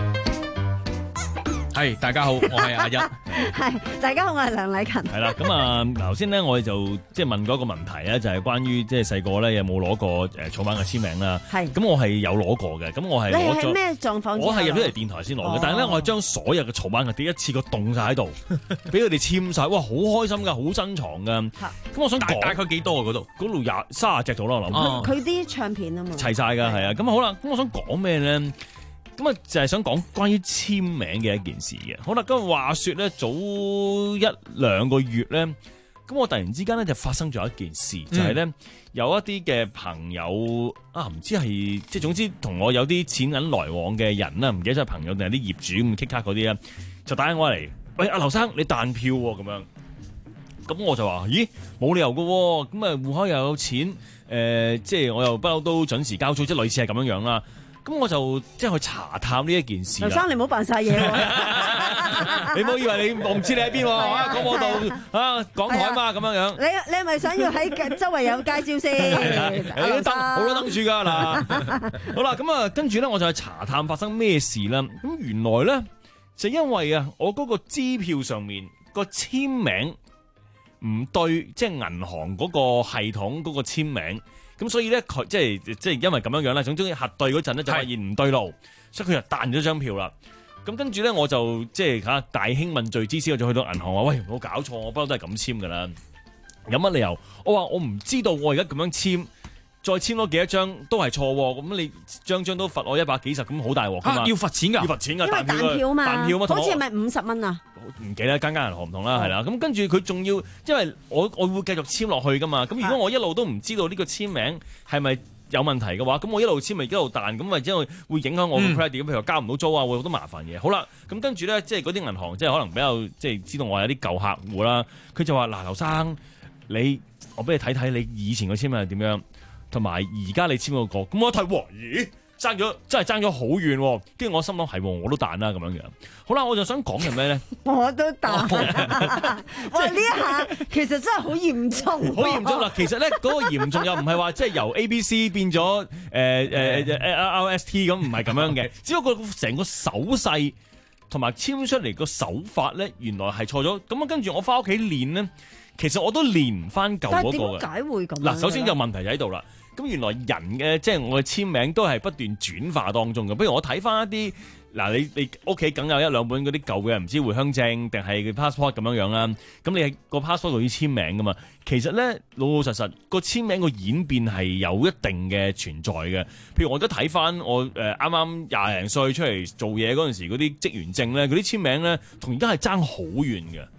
係，大家好，我係阿一。 係，大家好，我係梁禮勤。 係啦，咁啊，頭先咧，我哋就即係問過一個問題咧，就係關於即係細個咧有冇攞過誒草蜢嘅簽名啦。係。咁我係有攞過嘅，咁我係攞咗。你係咩狀況？我係入咗嚟電台先攞嘅，但係咧我係將所有嘅草蜢嘅啲一次過凍晒喺度，俾佢哋簽晒。哇，好開心噶，好珍藏噶。咁我想講大概幾多啊？嗰度嗰度廿卅隻到啦，我諗。 佢啲唱片啊嘛。齊晒㗎，係啊。咁好啦，咁我想講咩咧？咁啊，就係想講關於簽名嘅一件事嘅。好啦，咁話說咧，早一兩個月咧，咁我突然之間咧就發生咗一件事，嗯、就係咧有一啲嘅朋友啊，唔知係即係總之同我有啲錢銀來往嘅人啦，唔記得咗係朋友定係啲業主咁 kick 卡嗰啲啊，就打電話嚟，喂，阿劉生，你彈票喎、哦、咁樣。咁我就話：咦，冇理由嘅喎，咁啊戶口又有錢，誒、呃，即係我又不嬲都準時交租，即係類似係咁樣樣啦。咁我就即係去查探呢一件事。 劉生，你唔好扮晒嘢喎！ 你唔好以為你我唔知你喺邊喎，啊廣播道啊港台嘛咁樣樣。 你你係咪想要喺周圍有街招先？ 有啲燈好多燈柱㗎嗱。好啦，咁啊跟住咧我就去查探發生咩事啦。咁原來咧就因為啊我嗰個支票上面個簽名唔對，即係銀行嗰個系統嗰個簽名。咁所以咧，佢即係即係因為咁樣樣啦，總之核對嗰陣咧就發現唔對路，所以佢就彈咗張票啦。咁跟住咧，我就即係嚇大興問罪之師，我就去到銀行話：喂，冇搞錯，我不嬲都係咁簽噶啦。有乜理由？我話我唔知道，我而家咁樣簽，再簽多幾多張都係錯喎。咁你張張都罰我一百幾十，咁好大鑊噶嘛？ 要罰錢㗎？ 要罰錢㗎？ 因為彈票嘛， 彈票嘛， 好似係咪五十蚊啊？ 唔記得間間銀行唔同啦，係啦、嗯。咁跟住佢仲要，因為我我會繼續簽落去噶嘛。咁如果我一路都唔知道呢個簽名係咪有問題嘅話，咁我一路簽咪一路彈，咁咪之後會影響我嘅 credit，咁譬如交唔到租啊，會好多麻煩嘢。好啦，咁跟住咧，即係嗰啲銀行即係可能比較即係知道我有啲舊客戶啦，佢就話：嗱，劉生，你我俾你睇睇你以前個簽名係點樣，同埋而家你簽嗰個。咁我一睇，哇，咦？爭咗真係爭咗好遠，跟住我心諗係，我都彈啦咁樣樣。好啦，我就想講嘅咩咧？ 我都彈。哇！呢一下其實真係好嚴重， 好嚴重啦。其實咧嗰、那個嚴重又唔係話即係由 A B C 變咗誒誒誒 R S T 咁，唔係咁樣嘅。只不過成個手勢同埋簽出嚟個手法咧，原來係錯咗。咁啊，跟住我翻屋企練咧，其實我都練唔翻舊嗰個嘅。 點解會咁？ 嗱，首先有問題就喺度啦。咁原來人嘅即係我嘅簽名都係不斷轉化當中嘅。不如我睇翻一啲嗱，你你屋企梗有一兩本嗰啲舊嘅，唔知回鄉證定係 passport 咁樣樣啦。咁你喺個 passport 度要簽名噶嘛？其實咧老老實實個簽名個演變係有一定嘅存在嘅。譬如我而家睇翻我誒啱啱廿零歲出嚟做嘢嗰陣時嗰啲職員證咧，嗰啲簽名咧同而家係爭好遠嘅。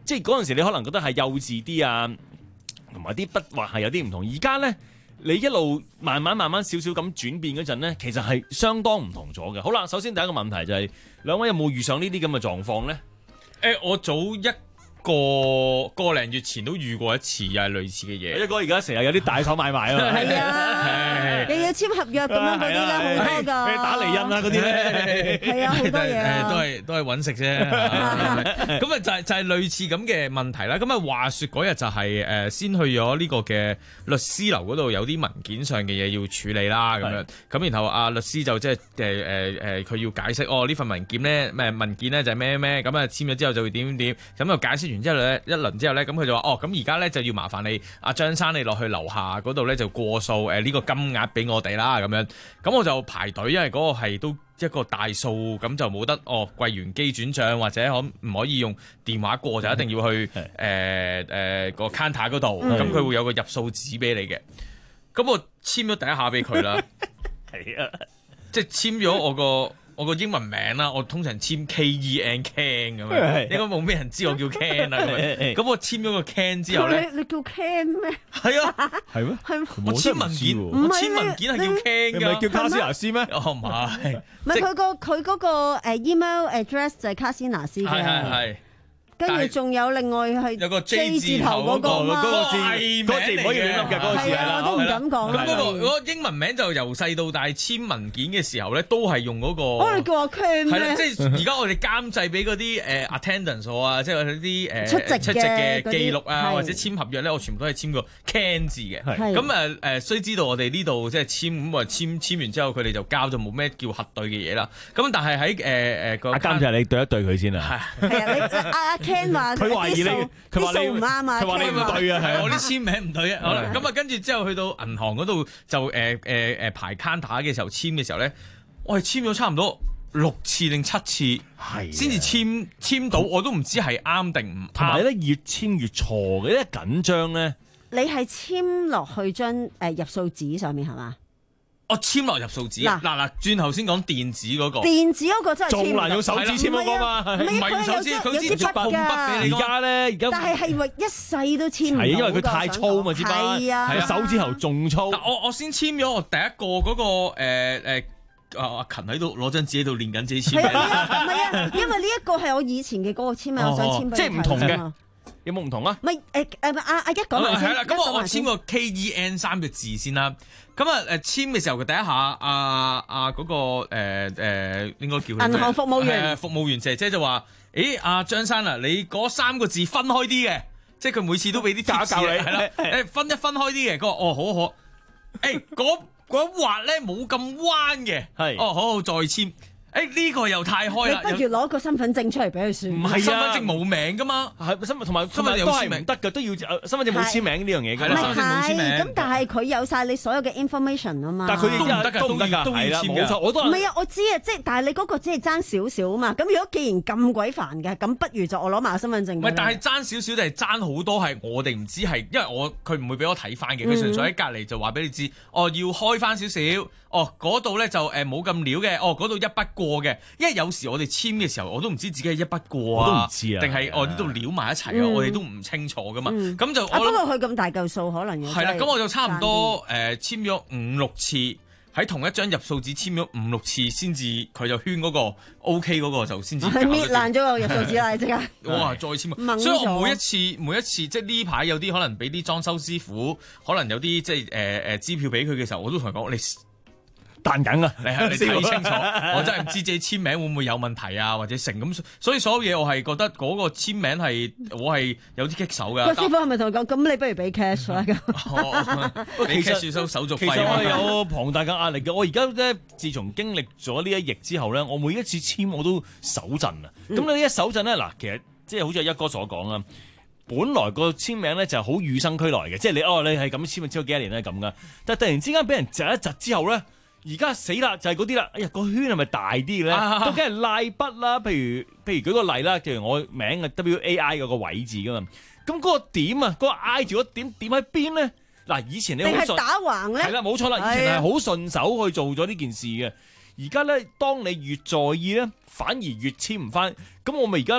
即係嗰陣時你可能覺得係幼稚啲啊，同埋啲筆畫係有啲唔同。而家咧，你一路慢慢慢慢少少咁轉變嗰陣咧，其實係相當唔同咗嘅。好啦，首先第一個問題就係、是、兩位有冇遇上呢啲咁嘅狀況咧？ 誒、欸，我早一個個零月前都遇過一次，又係類似嘅嘢。 一哥而家成日有啲大手買賣啊嘛， 係啊，又要簽合約咁樣嗰啲咧，好多㗎。 打厘印啊嗰啲咧， 係啊，好多嘢啊。 都係都係揾食啫。咁啊就係就係類似咁嘅問題啦。咁啊話説嗰日就係誒先去咗呢個嘅律師樓嗰度有啲文件上嘅嘢要處理啦，咁樣。咁然後阿律師就即係誒誒誒佢要解釋哦呢份文件咧咩文件咧就係咩咩咁啊簽咗之後就會點點點咁就解釋完。然之後咧，一輪之後咧，咁佢就話：哦，咁而家咧就要麻煩你阿張生，你落去樓下嗰度咧就過數誒呢個金額俾我哋啦，咁樣。咁我就排隊，因為嗰個係都一個大數，咁就冇得哦櫃員機轉帳或者可唔可以用電話過，就一定要去誒誒個 counter 嗰度，咁佢、嗯、會有個入數紙俾你嘅。咁我簽咗第一下俾佢啦，係啊，即係簽咗我個。我個英文名啦，我通常簽 K E N Ken 咁樣，應該冇咩人知我叫 Ken 啊。咁我簽咗個 Ken 之後咧， 你叫 Ken 咩？ 係啊， 係咩？ 係我簽文件，我簽文件係叫 Ken 㗎， 唔係叫卡斯拿斯咩？ 哦唔係， 唔係佢個佢嗰個誒 email address 就係卡斯拿斯嘅。 係係係。 跟住仲有另外係有個 J 字頭嗰個嗰個字，嗰個字唔可以亂噏嘅，嗰個字係啦， 我都唔敢講。 咁嗰個嗰個英文名就由細到大簽文件嘅時候咧，都係用嗰個。 我哋叫我 Ken 咩？ 係啦，即係而家我哋監製俾嗰啲誒 attendance 啊，即係嗰啲誒出席出席嘅記錄啊，或者簽合約咧，我全部都係簽個 Ken 字嘅。咁誒誒，須知道我哋呢度即係簽咁話簽簽完之後，佢哋就交咗冇咩叫核對嘅嘢啦。咁但係喺誒誒個監製，你對一對佢先啊。 係啊，你阿阿 Ken 話佢懷疑你，佢話你唔啱啊， 佢話你唔對啊，係我啲簽名唔對啊。好啦，咁啊跟住之後去到銀行嗰度就誒誒誒排 counter 嘅時候簽嘅時候咧，我係簽咗差唔多六次定七次，係先至簽簽到，我都唔知係啱定唔啱。 同埋咧越簽越錯嘅，咧緊張咧。 你係簽落去張誒入數紙上面係嘛？ 我簽落入數紙嗱嗱，轉頭先講電子嗰個， 電子嗰個真係仲難用手指簽嗰個嘛， 唔係用手指，佢支筆㗎。 而家咧，而家但係係話一世都簽唔到， 係因為佢太粗嘛支筆， 係啊， 手指頭仲粗。 我我先簽咗我第一個嗰個誒誒阿阿勤喺度攞張紙喺度練緊自己簽名。 唔係啊，因為呢一個係我以前嘅嗰個簽名，我想簽俾你睇。 即係唔同嘅。有冇唔同啊？ 唔係誒誒阿阿一講埋先。 係啦，咁我我簽個 K E N 三個字先啦。咁啊誒簽嘅時候，佢第一下阿阿嗰個誒誒應該叫銀行服務員服務員姐姐就話：誒阿張生啊，你嗰三個字分開啲嘅，即係佢每次都俾啲教教你係啦，誒分一分開啲嘅。佢話：哦好好，誒嗰嗰一劃咧冇咁彎嘅，係哦好好再簽。誒呢個又太開啦！ 你不如攞個身份證出嚟俾佢算。 唔係啊，身份證冇名噶嘛，係身份同埋身份證都係唔得㗎，都要身份證冇簽名呢樣嘢㗎。 唔係，咁但係佢有晒你所有嘅 information 啊嘛。 但係佢哋都唔得㗎，都唔得㗎，係啦，冇錯，我都唔係啊，我知啊，即係但係你嗰個只係爭少少啊嘛。咁如果既然咁鬼煩嘅，咁不如就我攞埋個身份證。 唔係，但係爭少少定係爭好多係我哋唔知係，因為我佢唔會俾我睇翻嘅，佢純粹喺隔離就話俾你知，哦要開翻少少，哦嗰度咧就誒冇咁料嘅，哦嗰度一筆過嘅，因為有。有時我哋簽嘅時候，我都唔知自己係一筆過啊， 我都唔知啊， 定係我呢度撩埋一齊啊，嗯、我哋都唔清楚噶嘛。咁、嗯、就我、 啊、不過佢咁大嚿數，可能係啦。咁我就差唔多誒、呃、簽咗五六次，喺同一張入數紙簽咗五六次，先至佢就圈嗰個 OK 嗰個就先至。 搣爛咗個入數紙啦，即刻。 哇！再簽，所以我每一次每一次即係呢排有啲可能俾啲裝修師傅，可能有啲即係誒誒支票俾佢嘅時候，我都同佢講你。 彈緊啊！ 你係你睇清楚，我真係唔知自己簽名會唔會有問題啊，或者成咁，所以所有嘢我係覺得嗰個簽名係我係有啲棘手㗎。 個師傅係咪同佢講？咁你不如俾 cash 啦咁。 俾 cash 收手續費。 其實我係有龐大嘅壓力嘅。我而家咧，自從經歷咗呢一役之後咧，我每一次簽我都手震啊。咁、嗯、你一手震咧，嗱，其實即係好似一哥所講啊，本來個簽名咧就係好與生俱來嘅，即係你哦，你係咁簽，簽咗幾多年咧咁噶。但係突然之間俾人窒一窒之後咧。而家死啦，就係嗰啲啦。哎呀，個圈係咪大啲嘅咧？都梗係賴筆啦。譬如譬如舉個例啦，譬如我名嘅 W A I 嗰個位字噶嘛。咁嗰個點啊，嗰、嗰個 I 住嗰點點喺邊咧？嗱，以前你好順， 定係打橫咧？ 係啦，冇錯啦。以前係好順手去做咗呢件事嘅。而家咧，當你越在意咧，反而越簽唔翻。咁我咪而家咧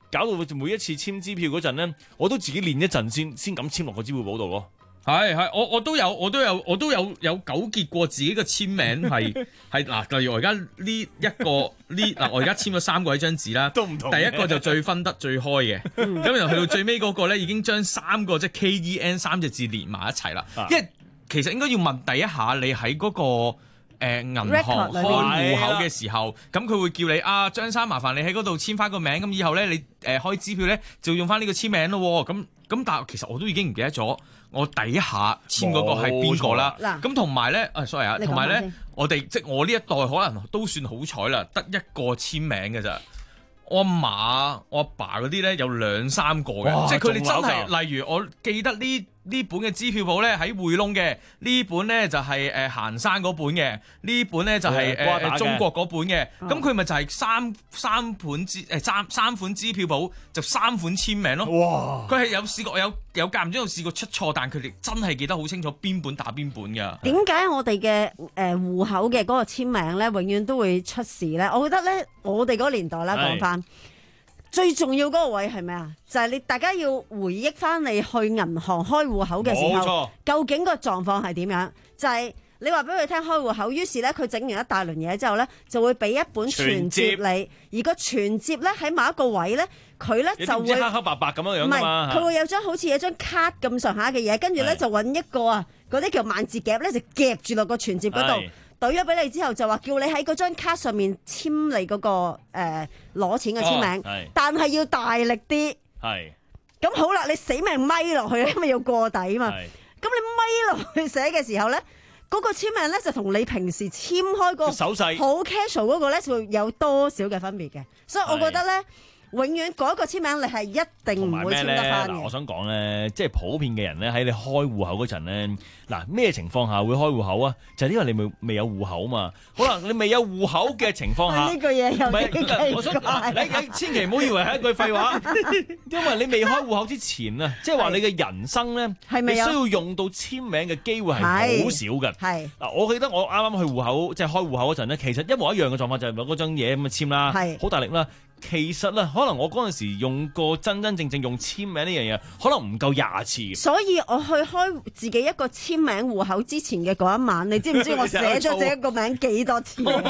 搞到每一次簽支票嗰陣咧，我都自己練一陣先，先敢簽落個支票簿度咯。 係係，我我都有，我都有，我都有有糾結過自己嘅簽名係係嗱，例如我而家呢一個呢嗱，我而家簽咗三個喺張紙啦， 都唔同。 第一個就最分得最開嘅，咁然後去到最尾嗰個咧，已經將三個即係 K E N 三隻字連埋一齊啦。因為其實應該要問第一下，你喺嗰個誒銀行開戶口嘅時候，咁佢會叫你啊張生，麻煩你喺嗰度簽翻個名，咁以後咧你誒開支票咧就用翻呢個簽名咯。咁咁但係其實我都已經唔記得咗。我第一下簽嗰個係邊個啦？咁同埋咧，啊 sorry 啊，同埋咧，我哋即係我呢一代可能都算好彩啦，得一個簽名嘅咋。我阿嫲、我阿爸嗰啲咧有兩三個嘅，即係佢哋真係，例如我記得呢呢本嘅支票簿咧喺匯窿嘅，呢本咧就係誒行山嗰本嘅，呢本咧就係誒中國嗰本嘅，咁佢咪就係三三本支誒三三款支票簿就三款簽名咯。哇！佢係有試過有有間唔中有試過出錯，但佢哋真係記得好清楚邊本打邊本㗎。 點解我哋嘅誒戶口嘅嗰個簽名咧，永遠都會出事咧？我覺得咧，我哋嗰個年代啦，講翻。最重要嗰個位係咩啊？就係、是、你大家要回憶翻你去銀行開戶口嘅時候，究竟個狀況係點樣？就係、是、你話俾佢聽開戶口，於是咧佢整完一大輪嘢之後咧，就會俾一本存摺你，而個存摺咧喺某一個位咧，佢咧就會黑黑白白咁樣樣唔係，佢會有張好似有張卡咁上下嘅嘢，跟住咧就揾一個啊嗰啲叫萬字夾咧，就夾住落個存摺嗰度。懟咗俾你之後就話叫你喺嗰張卡上面簽你嗰、嗰個誒攞、呃、錢嘅簽名，哦、但係要大力啲。係咁好啦，你死命咪落去，因為要過底嘛。咁你咪落去寫嘅時候咧，嗰、嗰個簽名咧就同你平時簽開個手勢好 casual 嗰個咧，就會有多少嘅分別嘅。所以我覺得咧。永遠嗰個簽名你係一定唔會簽得翻嘅。 我想講咧，即係普遍嘅人咧喺你開戶口嗰陣咧，嗱咩情況下會開戶口啊？就係、是、因為你未未有戶口嘛。可能你未有戶口嘅情況下，呢句嘢又幾奇怪。我想你你千祈唔好以為係一句廢話，因為你未開戶口之前啊，即係話你嘅人生咧，你需要用到簽名嘅機會係好少嘅。係嗱，我記得我啱啱去戶口即係開戶口嗰陣咧，其實一模一樣嘅狀況就係攞嗰張嘢咁啊簽啦，好大力啦。其實咧，可能我嗰陣時用過真真正正用簽名呢樣嘢，可能唔夠廿次。 所以我去開自己一個簽名戶口之前嘅嗰一晚，你知唔知我寫咗自己個名幾多次？因為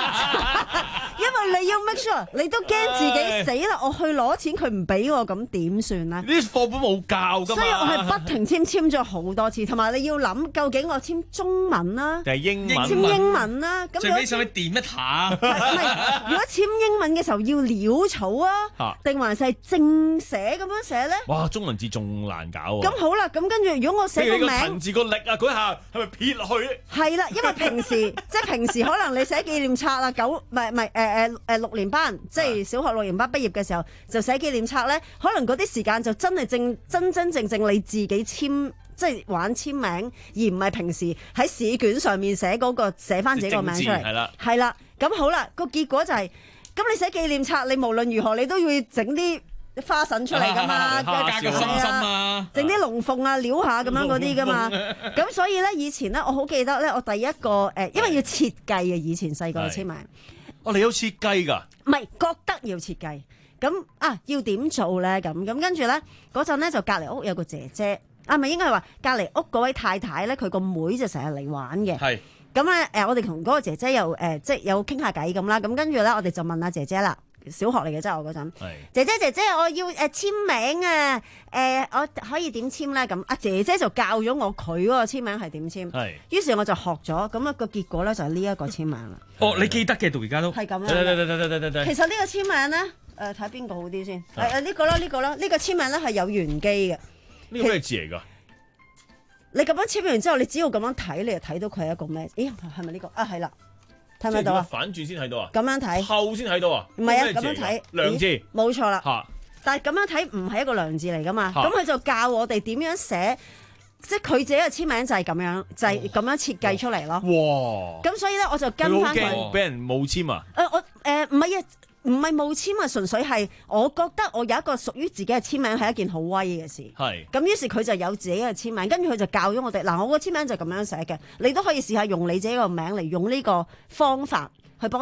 你要 make sure， 你都驚自己死啦！我去攞錢，佢唔俾我，咁點算咧？ 呢啲課本冇教㗎嘛。 所以我係不停簽簽咗好多次，同埋你要諗究竟我簽中文啦， 定係英文？ 簽英文啦。咁最尾想去點一下？ 唔係，如果簽英文嘅時候要潦草啊，定還是係正寫咁樣寫咧？ 哇，中文字仲難搞啊！ 咁好啦，咁跟住如果我寫個名， 文字個力啊，嗰下係咪撇落去？ 係啦，因為平時即係平時可能你寫紀念冊啊，九唔係唔係誒誒誒六年班，即係小學六年班畢業嘅時候就寫紀念冊咧，可能嗰啲時間就真係正真真正正你自己簽，即係玩簽名，而唔係平時喺試卷上面寫嗰個寫翻自己個名出嚟。係啦，係啦，咁好啦，個結果就係。咁你寫紀念冊，你無論如何你都要整啲花神出嚟噶嘛，加個心心啊，整啲龍鳳啊，撩下咁樣嗰啲噶嘛。咁所以咧，以前咧，我好記得咧，我第一個誒，因為要設計嘅，以前細個嘅簽名。 哦，你有設計㗎？ 唔係，覺得要設計。咁啊，要點做咧？咁咁跟住咧，嗰陣咧就隔離屋有個姐姐，啊，咪應該係話隔離屋嗰位太太咧，佢個妹就成日嚟玩嘅。係。咁咧，誒，我哋同嗰個姐姐又誒，即係有傾下偈咁啦。咁跟住咧，我哋就問阿姐姐啦，小學嚟嘅啫，我嗰陣。係。姐姐姐姐，我要誒簽名啊！誒，我可以點簽咧？咁阿姐姐就教咗我佢嗰個簽名係點簽。係。於是我就學咗，咁啊個結果咧就係呢一個簽名啦。 哦，你記得嘅到而家都。 係咁樣。 得得得得得得得。 其實呢個簽名咧，誒睇邊個好啲先？誒誒呢個啦，呢個啦，呢個簽名咧係有玄機嘅。 呢個咩字嚟㗎？ 你咁樣簽完之後，你只要咁樣睇，你就睇到佢係一個咩？咦，係咪呢個啊？係啦，睇唔睇到啊？ 反轉先睇到啊？ 咁樣睇後先睇到啊？ 唔係啊，咁樣睇良字， 冇錯啦。 嚇！ 但係咁樣睇唔係一個良字嚟噶嘛？咁佢就教我哋點樣寫，即係佢自己嘅簽名就係咁樣，就係咁樣設計出嚟咯。哇！咁所以咧，我就跟翻佢。 好驚俾人冒簽啊！ 誒，我誒唔係啊。唔係冒簽啊，純粹係我覺得我有一個屬於自己嘅簽名係一件好威嘅事。係。咁於是佢就有自己嘅簽名，跟住佢就教咗我哋。嗱，我個簽名就咁樣寫嘅，你都可以試下用你自己個名嚟用呢個方法去幫設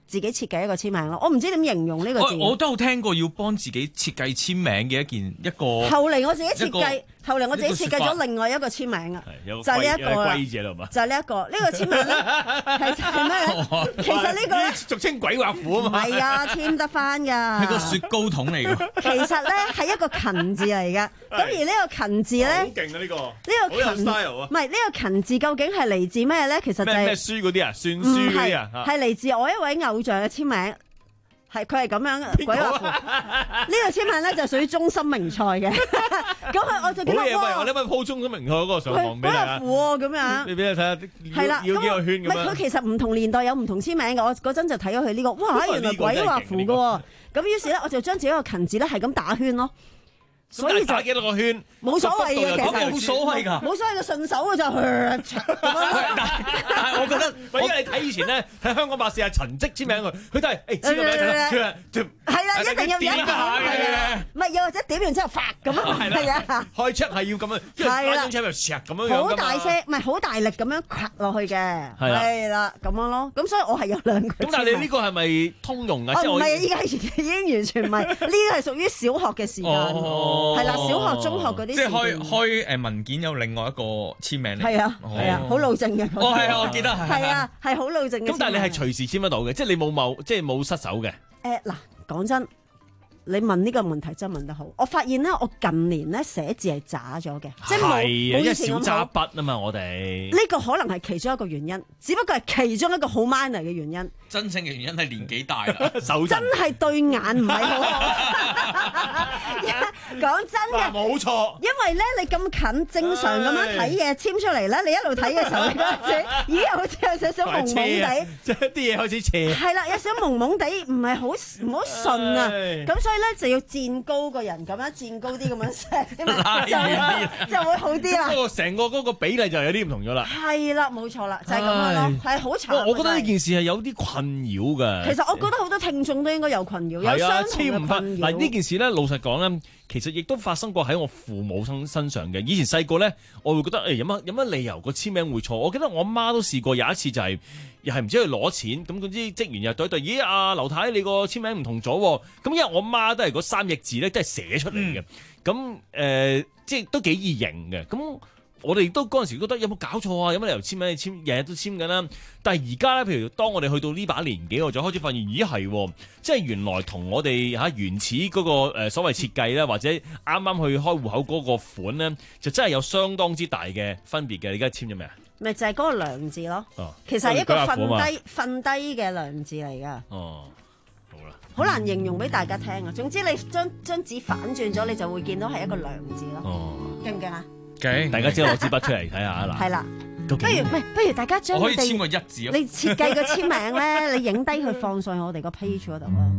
自己設計一個簽名咯。我唔知點形容呢個字。 我我都有聽過要幫自己設計簽名嘅一件一個。 後嚟我自己設計，後嚟我自己設計咗另外一個簽名啊，就係呢一個啦，就係呢一個呢個簽名咧係係咩咧？其實呢個咧俗稱鬼畫符啊嘛。 係啊，簽得翻㗎。 係個雪糕筒嚟㗎。 其實咧係一個勤字嚟㗎。咁而呢個勤字咧，好勁啊！呢個呢個勤唔係呢個勤字究竟係嚟自咩咧？其實就係咩書嗰啲啊，算書嗰啲啊， 係嚟自我一位偶像嘅簽名。係佢係咁樣鬼畫符，呢個簽名咧就屬於中心名菜嘅。咁佢我就見到哇， 我哋咪鋪中心名菜嗰個上網俾你啊。 鬼畫符喎咁樣， 你俾你睇下， 係啦， 要幾個圈咁樣。 唔係佢其實唔同年代有唔同簽名嘅。我嗰陣就睇咗佢呢個，哇！原來鬼畫符嘅喎。咁於是咧，我就將自己個勤字咧係咁打圈咯。所以就打幾多個圈冇所謂嘅，其實冇所謂㗎， 冇所謂嘅，順手嘅就咁樣。 但係我覺得，因為你睇以前咧，睇香港百事啊陳積簽名佢，佢都係誒簽個名就係啦，一定要點下嘅， 唔係又或者點完之後發咁啊，係啊， 開槍係要咁樣，係啦，槍又錫咁樣樣， 好大聲，唔係好大力咁樣刮落去嘅，係啦，咁樣咯。咁所以我係有兩個。 咁但係你呢個係咪通用啊？ 唔係，依家已經完全唔係，呢個係屬於小學嘅時間。係啦，小學、中學嗰啲， 即係開開誒文件有另外一個簽名嚟。 係啊，係啊，好老正嘅。 哦，係啊，我記得係。 係啊，係好老正嘅。 咁但係你係隨時簽得到嘅，即係你冇冇即係冇失手嘅。 誒嗱，講真，你問呢個問題真問得好。我發現咧，我近年咧寫字係渣咗嘅，即係冇冇以前咁好。 少揸筆啊嘛，我哋呢個可能係其中一個原因，只不過係其中一個好 minor 嘅原因。 真正嘅原因係年紀大啦，手真係對眼唔係好好。講真嘅， 冇錯。 因為咧，你咁近，正常咁樣睇嘢簽出嚟咧，你一路睇嘅時候，你嗰陣時，咦，好似有少少蒙蒙地， 即係啲嘢開始斜。 係啦，有少少蒙蒙地，唔係好唔好順啊。咁所以咧就要墊高個人，咁樣墊高啲咁樣寫，就就會好啲啦。 不過成個嗰個比例就有啲唔同咗啦。 係啦，冇錯啦，就係咁樣咯，係好慘。 我覺得呢件事係有啲困擾㗎。 其實我覺得好多聽眾都應該有困擾，有相同嘅困擾。 嗱呢件事咧，老實講咧，其實亦都發生過喺我父母身身上嘅。以前細個咧，我會覺得誒、欸、有乜有乜理由個簽名會錯？我記得我媽都試過有一次就係、是、又係唔知去攞錢，咁嗰啲職員又對對，咦啊劉太你個簽名唔同咗喎。咁因為我媽都係嗰三隻字咧，都係寫出嚟嘅。咁誒、呃、即係都幾易認嘅。咁我哋都嗰陣時覺得有冇搞錯啊？有乜理由簽名？你簽日日都簽緊啦。但係而家咧，譬如當我哋去到呢把年紀，我就開始發現，咦係，即係原來同我哋嚇原始嗰個誒所謂設計咧，或者啱啱去開戶口嗰個款咧，就真係有相當之大嘅分別嘅。你而家簽咗咩啊？ 咪就係嗰個良字咯。 哦， 其實係一個瞓低瞓低嘅良字嚟㗎。 哦，好啦， 好難形容俾大家聽啊。總之你將張紙反轉咗，你就會見到係一個良字咯。 哦， 驚唔驚啊？ 驚！大家只攞支筆出嚟睇下嗱。 係啦。不如唔係，不如大家將我可以簽個一字咯。 你設計個簽名咧，你影低佢放上我哋個 page 嗰度啊。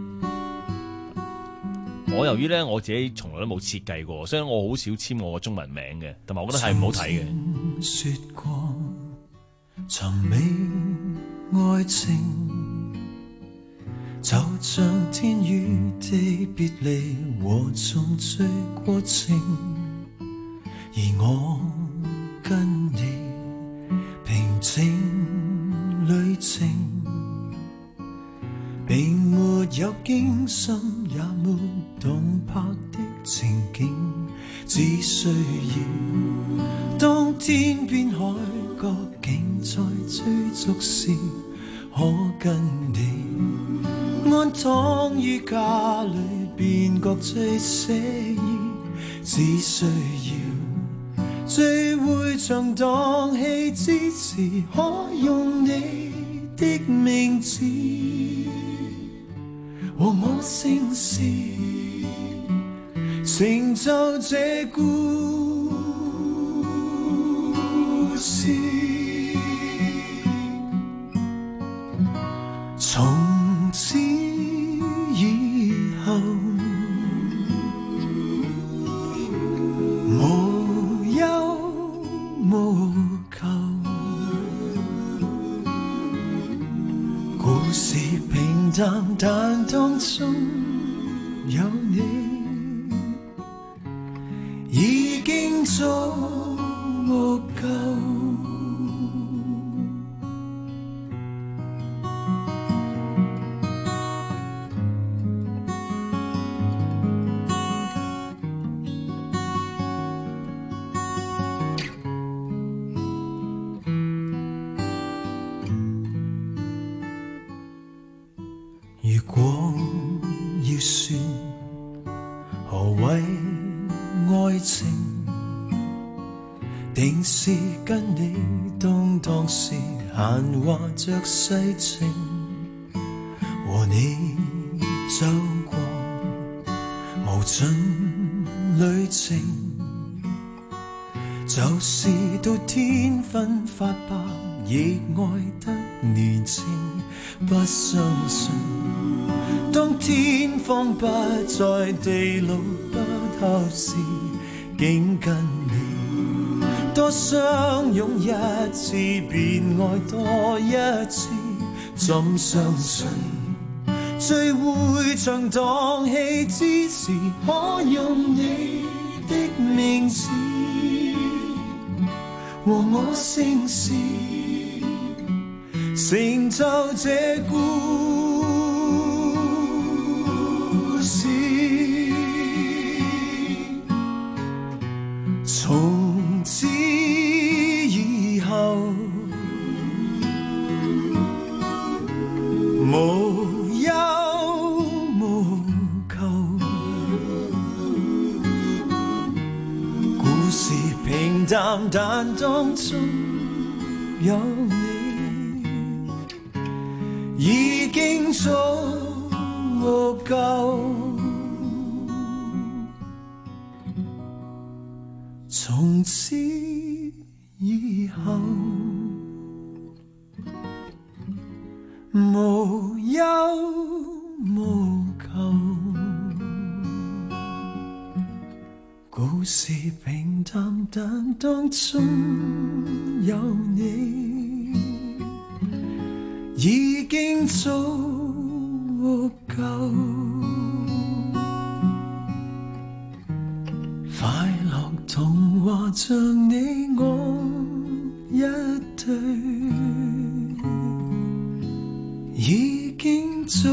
我由於咧我自己從來都冇設計過，所以我好少簽我個中文名嘅，同埋我覺得係唔好睇嘅。 說過尋覓愛情，就像天與地別離和重聚過程，而我跟你平靜旅程，並沒有驚心也沒動魄的情景，只需要當天邊海角竟在追逐時，可跟你安躺於家裏便覺最寫意，只需要聚會場蕩氣之時，可用你的名字和我姓氏，成就這故事。從此以後，無憂無求，故事平淡，但當中有你，已經足夠。 謂愛情？定是跟你當當時閒話着世情，和你走過無盡旅程，就是到天昏發白亦愛得年輕。不相信當天荒不再地老不透時，竟跟你多相擁一次便愛多一次。怎相信最會唱蕩氣之時，可用你的名字和我姓氏，成就這故事。從此以後無憂無求，故事平淡但當中有你，已經足夠。從此以後無憂無求，故事平淡但當中有你，已經足夠。快樂童話像你我一對，已經足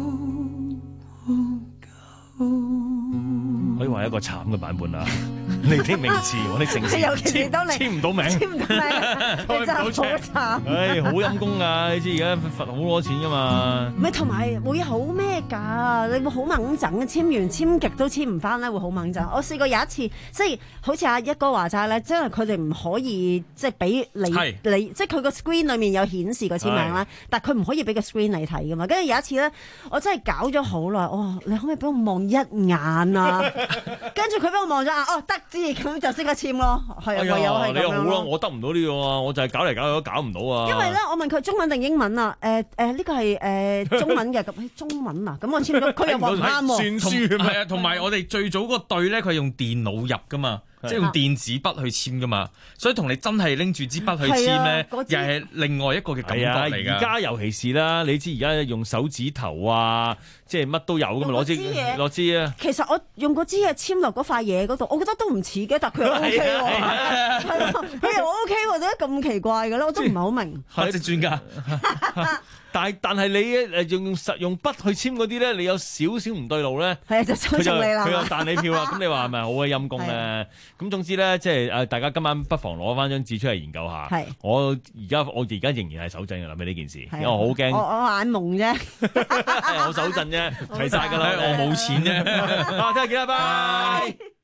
夠。 可以話係一個慘嘅版本啦。你的名字，我的姓氏， 尤其是當你簽唔到名， 簽唔到名，你真係好慘。 唉，好陰公㗎！你知而家罰好多錢㗎嘛？ 唔係，同埋會好咩㗎？你會好掹整，簽完簽極都簽唔翻咧，會好掹整。我試過有一次，即係好似阿一哥話齋咧，即係佢哋唔可以即係俾你你，即係佢個 screen 裏面有顯示個簽名啦，但係佢唔可以俾個 screen 你睇㗎嘛。跟住有一次咧，我真係搞咗好耐，哇！你可唔可以俾我望一眼啊？跟住佢俾我望咗眼，哦，得知咁就即刻簽咯。係啊，唯有係咁樣咯。 你好咯，我得唔到呢個啊，我就係搞嚟搞去都搞唔到啊。 因為咧，我問佢中文定英文啊？誒誒，呢個係誒中文嘅，咁中文啊？咁我簽咗，佢又話唔啱喎。 算書係啊，同埋我哋最早嗰隊咧，佢係用電腦入噶嘛。即係用電子筆去簽噶嘛，所以同你真係拎住支筆去簽咧，又係另外一個嘅感覺嚟㗎。 而家尤其是啦，你知而家用手指頭啊，即係乜都有㗎嘛，攞支攞支啊。 其實我用嗰支嘢簽落嗰塊嘢嗰度，我覺得都唔似嘅，但佢又 O K 喎，係咯，佢又 O K 喎，點解咁奇怪嘅咧？我都唔係好明。 係隻專家。 但但係你誒用實用筆去簽嗰啲咧，你有少少唔對路咧， 係啊，就抽中你啦， 佢又彈你票啦。咁你話係咪好鬼陰公咧？咁總之咧，即係誒，大家今晚不妨攞翻張紙出嚟研究下。係，我而家我而家仍然係手震嘅諗起呢件事，因為我好驚。 我我眼蒙啫， 我手震啫，齊晒㗎啦， 我冇錢啫。 啊，聽日見啦，拜拜。